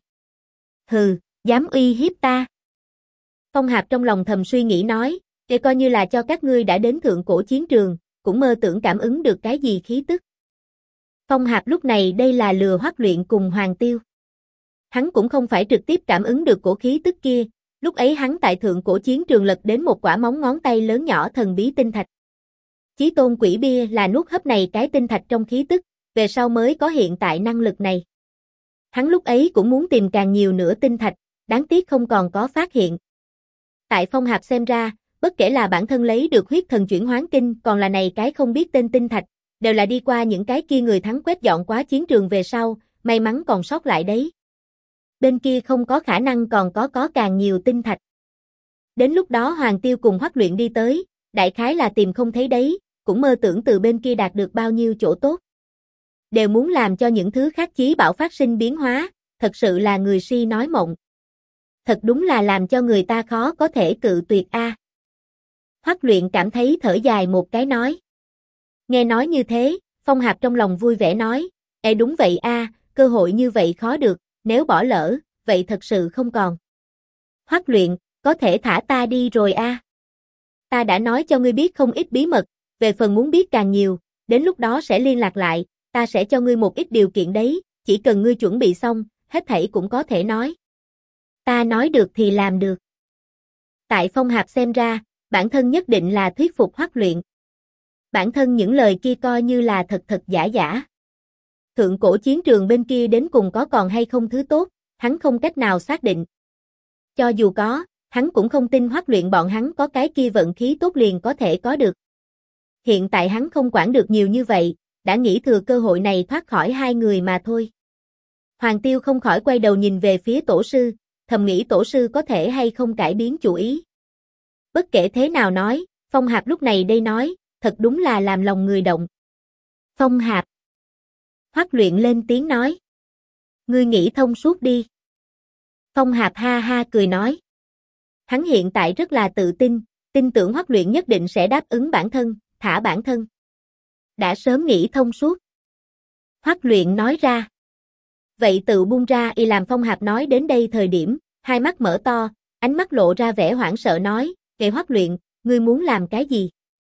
Hừ, dám uy hiếp ta. Phong Hạp trong lòng thầm suy nghĩ nói, để coi như là cho các ngươi đã đến thượng cổ chiến trường, cũng mơ tưởng cảm ứng được cái gì khí tức. Phong Hạp lúc này đây là lừa Hoắc Luyện cùng Hoàng Tiêu. Hắn cũng không phải trực tiếp cảm ứng được cổ khí tức kia, lúc ấy hắn tại thượng cổ chiến trường lật đến một quả móng ngón tay lớn nhỏ thần bí tinh thạch. Chí tôn quỷ bia là nuốt hấp này cái tinh thạch trong khí tức, về sau mới có hiện tại năng lực này. Hắn lúc ấy cũng muốn tìm càng nhiều nữa tinh thạch, đáng tiếc không còn có phát hiện. Tại Phong Hạp xem ra, bất kể là bản thân lấy được huyết thần chuyển hoán kinh còn là này cái không biết tên tinh thạch, đều là đi qua những cái kia người thắng quét dọn quá chiến trường về sau, may mắn còn sót lại đấy. Bên kia không có khả năng còn có càng nhiều tinh thạch. Đến lúc đó Hoàng Tiêu cùng Hoắc Luyện đi tới, đại khái là tìm không thấy đấy, cũng mơ tưởng từ bên kia đạt được bao nhiêu chỗ tốt. Đều muốn làm cho những thứ khác chí bảo phát sinh biến hóa, thật sự là người si nói mộng. Thật đúng là làm cho người ta khó có thể cự tuyệt a. Hoắc Luyện cảm thấy thở dài một cái nói. Nghe nói như thế, Phong Hạp trong lòng vui vẻ nói, ê đúng vậy a, cơ hội như vậy khó được, nếu bỏ lỡ, vậy thật sự không còn. Hoắc Luyện, có thể thả ta đi rồi a. Ta đã nói cho ngươi biết không ít bí mật, về phần muốn biết càng nhiều, đến lúc đó sẽ liên lạc lại, ta sẽ cho ngươi một ít điều kiện đấy, chỉ cần ngươi chuẩn bị xong, hết thảy cũng có thể nói. Ta nói được thì làm được. Tại Phong Hạp xem ra, bản thân nhất định là thuyết phục Hoắc Luyện. Bản thân những lời kia coi như là thật giả giả. Thượng cổ chiến trường bên kia đến cùng có còn hay không thứ tốt, hắn không cách nào xác định. Cho dù có, hắn cũng không tin Hoắc Luyện bọn hắn có cái kia vận khí tốt liền có thể có được. Hiện tại hắn không quản được nhiều như vậy, đã nghĩ thừa cơ hội này thoát khỏi hai người mà thôi. Hoàng Tiêu không khỏi quay đầu nhìn về phía tổ sư, thầm nghĩ tổ sư có thể hay không cải biến chủ ý. Bất kể thế nào nói, Phong Hạp lúc này đây nói, thật đúng là làm lòng người động. Phong Hạp. Hoắc Luyện lên tiếng nói. Ngươi nghĩ thông suốt đi. Phong Hạp ha ha cười nói. Hắn hiện tại rất là tự tin, tin tưởng Hoắc Luyện nhất định sẽ đáp ứng bản thân, thả bản thân. Đã sớm nghĩ thông suốt. Hoắc Luyện nói ra. Vậy tự buông ra y làm Phong Hạp nói đến đây thời điểm, hai mắt mở to, ánh mắt lộ ra vẻ hoảng sợ nói, kệ Hoắc Luyện, ngươi muốn làm cái gì?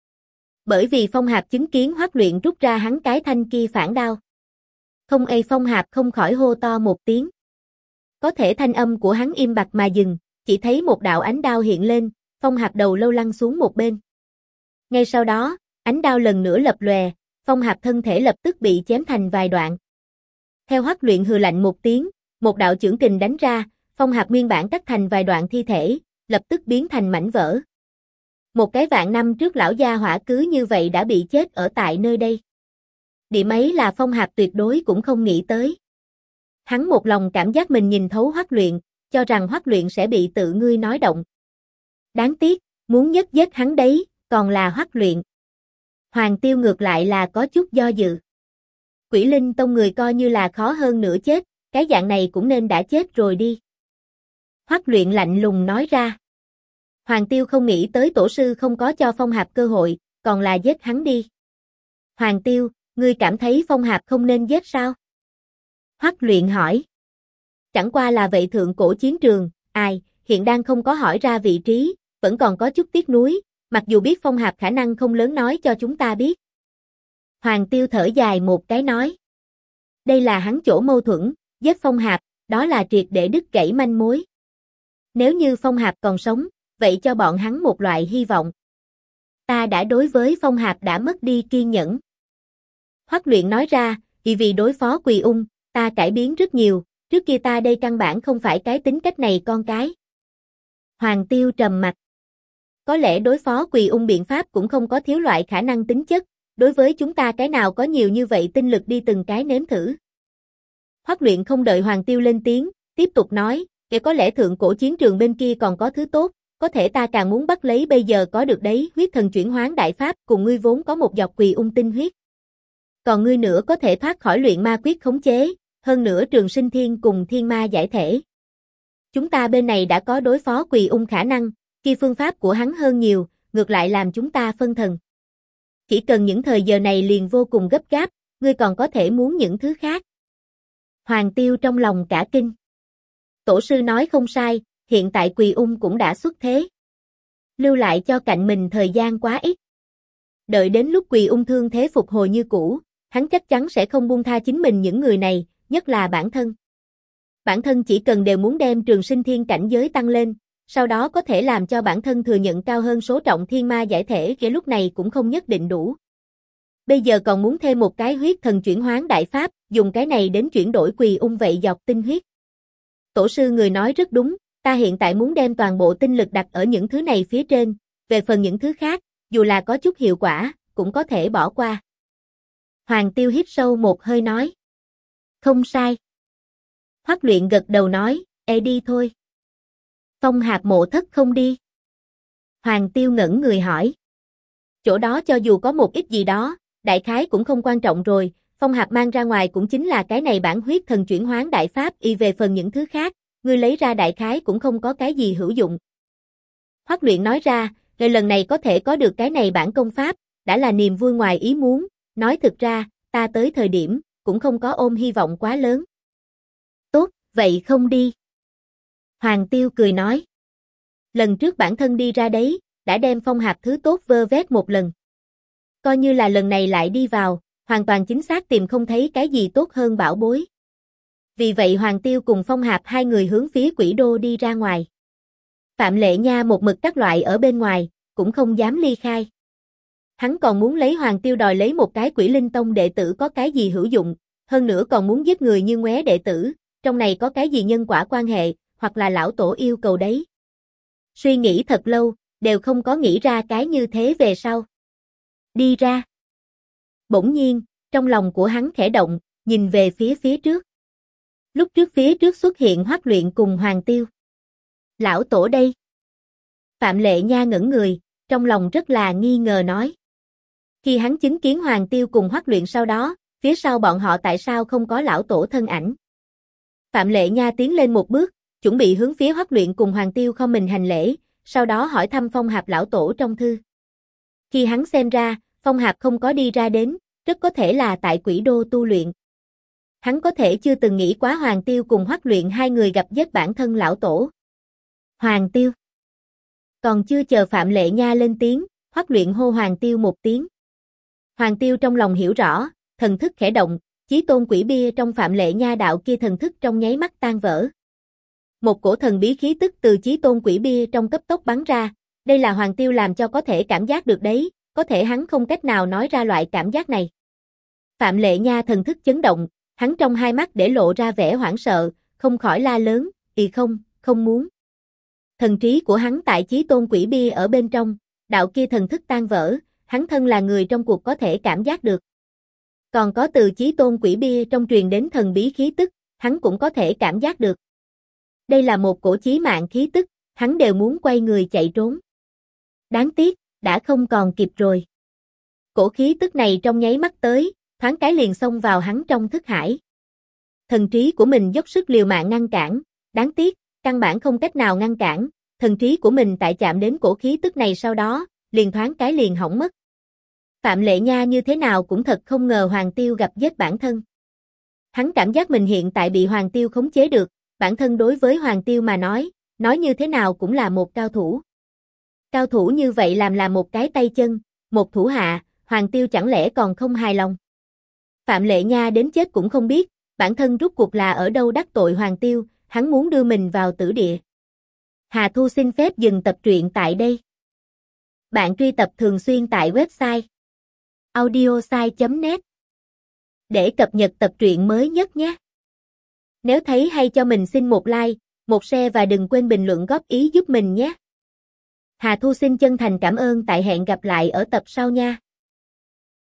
Bởi vì Phong Hạp chứng kiến Hoắc Luyện rút ra hắn cái thanh kia phản đao. Không ai Phong Hạp không khỏi hô to một tiếng. Có thể thanh âm của hắn im bặt mà dừng, chỉ thấy một đạo ánh đao hiện lên, Phong Hạp đầu lâu lăn xuống một bên. Ngay sau đó, ánh đao lần nữa lập lòe, Phong Hạp thân thể lập tức bị chém thành vài đoạn. Theo Hoắc Luyện hừ lạnh một tiếng, một đạo chưởng kình đánh ra, Phong Hạp nguyên bản cắt thành vài đoạn thi thể, lập tức biến thành mảnh vỡ. Một cái vạn năm trước lão gia hỏa cứ như vậy đã bị chết ở tại nơi đây. Điểm ấy là Phong Hạp tuyệt đối cũng không nghĩ tới. Hắn một lòng cảm giác mình nhìn thấu Hoắc Luyện, cho rằng Hoắc Luyện sẽ bị tự ngươi nói động. Đáng tiếc, muốn nhất giết hắn đấy, còn là Hoắc Luyện. Hoàng Tiêu ngược lại là có chút do dự. Quỷ Linh Tông người coi như là khó hơn nữa chết, cái dạng này cũng nên đã chết rồi đi. Hoắc Luyện lạnh lùng nói ra. Hoàng Tiêu không nghĩ tới tổ sư không có cho Phong Hạp cơ hội, còn là giết hắn đi. Hoàng Tiêu, ngươi cảm thấy Phong Hạp không nên giết sao? Hoắc Luyện hỏi. Chẳng qua là vậy thượng cổ chiến trường, ai, hiện đang không có hỏi ra vị trí, vẫn còn có chút tiếc nuối, mặc dù biết Phong Hạp khả năng không lớn nói cho chúng ta biết. Hoàng Tiêu thở dài một cái nói. Đây là hắn chỗ mâu thuẫn, giết Phong Hạp, đó là triệt để đứt gãy manh mối. Nếu như Phong Hạp còn sống, vậy cho bọn hắn một loại hy vọng. Ta đã đối với Phong Hạp đã mất đi kiên nhẫn. Hoắc Luyện nói ra, vì đối phó Quỳ Ung, ta cải biến rất nhiều, trước kia ta đây căn bản không phải cái tính cách này con cái. Hoàng Tiêu trầm mặt. Có lẽ đối phó Quỳ Ung biện pháp cũng không có thiếu loại khả năng tính chất, đối với chúng ta cái nào có nhiều như vậy tinh lực đi từng cái nếm thử. Hoắc Luyện không đợi Hoàng Tiêu lên tiếng, tiếp tục nói, có lẽ thượng cổ chiến trường bên kia còn có thứ tốt, có thể ta càng muốn bắt lấy bây giờ có được đấy, huyết thần chuyển hoán đại pháp cùng ngươi vốn có một giọt Quỳ Ung tinh huyết. Còn ngươi nữa có thể thoát khỏi luyện ma quyết khống chế, hơn nữa Trường Sinh Thiên cùng Thiên Ma giải thể. Chúng ta bên này đã có đối phó Quỳ Ung khả năng, kia phương pháp của hắn hơn nhiều, ngược lại làm chúng ta phân thần. Chỉ cần những thời giờ này liền vô cùng gấp gáp, ngươi còn có thể muốn những thứ khác. Hoàng Tiêu trong lòng cả kinh. Tổ sư nói không sai, hiện tại Quỳ Ung cũng đã xuất thế. Lưu lại cho cạnh mình thời gian quá ít. Đợi đến lúc Quỳ Ung thương thế phục hồi như cũ, hắn chắc chắn sẽ không buông tha chính mình những người này, nhất là bản thân. Bản thân chỉ cần đều muốn đem Trường Sinh Thiên cảnh giới tăng lên, sau đó có thể làm cho bản thân thừa nhận cao hơn số trọng thiên ma giải thể kể lúc này cũng không nhất định đủ. Bây giờ còn muốn thêm một cái huyết thần chuyển hoán đại pháp, dùng cái này đến chuyển đổi Quỳ Ung vậy dọc tinh huyết. Tổ sư người nói rất đúng, ta hiện tại muốn đem toàn bộ tinh lực đặt ở những thứ này phía trên, về phần những thứ khác, dù là có chút hiệu quả, cũng có thể bỏ qua. Hoàng Tiêu hít sâu một hơi nói. Không sai. Hoắc Luyện gật đầu nói, đi thôi. Phong Hạp mộ thất không đi. Hoàng Tiêu ngẩn người hỏi. Chỗ đó cho dù có một ít gì đó, đại khái cũng không quan trọng rồi, Phong Hạp mang ra ngoài cũng chính là cái này bản huyết thần chuyển hoán đại pháp, về phần những thứ khác, ngươi lấy ra đại khái cũng không có cái gì hữu dụng. Hoắc Luyện nói ra, lần này có thể có được cái này bản công pháp, đã là niềm vui ngoài ý muốn, nói thực ra, ta tới thời điểm, cũng không có ôm hy vọng quá lớn. Tốt, vậy không đi. Hoàng Tiêu cười nói. Lần trước bản thân đi ra đấy, đã đem Phong Hạp thứ tốt vơ vét một lần. Coi như là lần này lại đi vào, hoàn toàn chính xác tìm không thấy cái gì tốt hơn bảo bối. Vì vậy Hoàng Tiêu cùng Phong Hạp hai người hướng phía Quỷ Đô đi ra ngoài. Phạm Lệ Nha một mực các loại ở bên ngoài, cũng không dám ly khai. Hắn còn muốn lấy Hoàng Tiêu đòi lấy một cái Quỷ Linh Tông đệ tử có cái gì hữu dụng, hơn nữa còn muốn giết người như ngoé đệ tử, trong này có cái gì nhân quả quan hệ, hoặc là lão tổ yêu cầu đấy. Suy nghĩ thật lâu, đều không có nghĩ ra cái như thế về sau. Đi ra. Bỗng nhiên, trong lòng của hắn khẽ động, nhìn về phía trước. Lúc trước phía trước xuất hiện Hoắc Luyện cùng Hoàng Tiêu. Lão tổ đây. Phạm Lệ Nha ngẩn người, trong lòng rất là nghi ngờ nói. Khi hắn chứng kiến Hoàng Tiêu cùng Hoắc Luyện sau đó, phía sau bọn họ tại sao không có lão tổ thân ảnh. Phạm Lệ Nha tiến lên một bước, chuẩn bị hướng phía Hoắc Luyện cùng Hoàng Tiêu không mình hành lễ, sau đó hỏi thăm Phong Hạp lão tổ trong thư. Khi hắn xem ra, Phong Hạp không có đi ra đến, rất có thể là tại Quỷ Đô tu luyện. Hắn có thể chưa từng nghĩ quá Hoàng Tiêu cùng Hoắc Luyện hai người gặp giết bản thân lão tổ. Hoàng Tiêu. Còn chưa chờ Phạm Lệ Nha lên tiếng, Hoắc Luyện hô Hoàng Tiêu một tiếng. Hoàng Tiêu trong lòng hiểu rõ, thần thức khẽ động, chí tôn quỷ bia trong Phạm Lệ Nha đạo kia thần thức trong nháy mắt tan vỡ. Một cổ thần bí khí tức từ chí tôn quỷ bia trong cấp tốc bắn ra, đây là Hoàng Tiêu làm cho có thể cảm giác được đấy, có thể hắn không cách nào nói ra loại cảm giác này. Phạm Lệ Nha thần thức chấn động, hắn trong hai mắt để lộ ra vẻ hoảng sợ, không khỏi la lớn, không muốn. Thần trí của hắn tại chí tôn quỷ bia ở bên trong, đạo kia thần thức tan vỡ, hắn thân là người trong cuộc có thể cảm giác được. Còn có từ chí tôn quỷ bia trong truyền đến thần bí khí tức, hắn cũng có thể cảm giác được. Đây là một cổ chí mạng khí tức, hắn đều muốn quay người chạy trốn. Đáng tiếc, đã không còn kịp rồi. Cổ khí tức này trong nháy mắt tới, thoáng cái liền xông vào hắn trong thức hải. Thần trí của mình dốc sức liều mạng ngăn cản, đáng tiếc, căn bản không cách nào ngăn cản, thần trí của mình tại chạm đến cổ khí tức này sau đó, liền thoáng cái liền hỏng mất. Phạm Lệ Nha như thế nào cũng thật không ngờ Hoàng Tiêu gặp giết bản thân. Hắn cảm giác mình hiện tại bị Hoàng Tiêu khống chế được, bản thân đối với Hoàng Tiêu mà nói như thế nào cũng là một cao thủ. Cao thủ như vậy làm một cái tay chân, một thủ hạ, Hoàng Tiêu chẳng lẽ còn không hài lòng. Phạm Lệ Nha đến chết cũng không biết, bản thân rút cuộc là ở đâu đắc tội Hoàng Tiêu, hắn muốn đưa mình vào tử địa. Hà Thu xin phép dừng tập truyện tại đây. Bạn truy tập thường xuyên tại website audiosai.net để cập nhật tập truyện mới nhất nhé. Nếu thấy hay cho mình xin một like, một share và đừng quên bình luận góp ý giúp mình nhé. Hà Thu xin chân thành cảm ơn, tại hẹn gặp lại ở tập sau nha.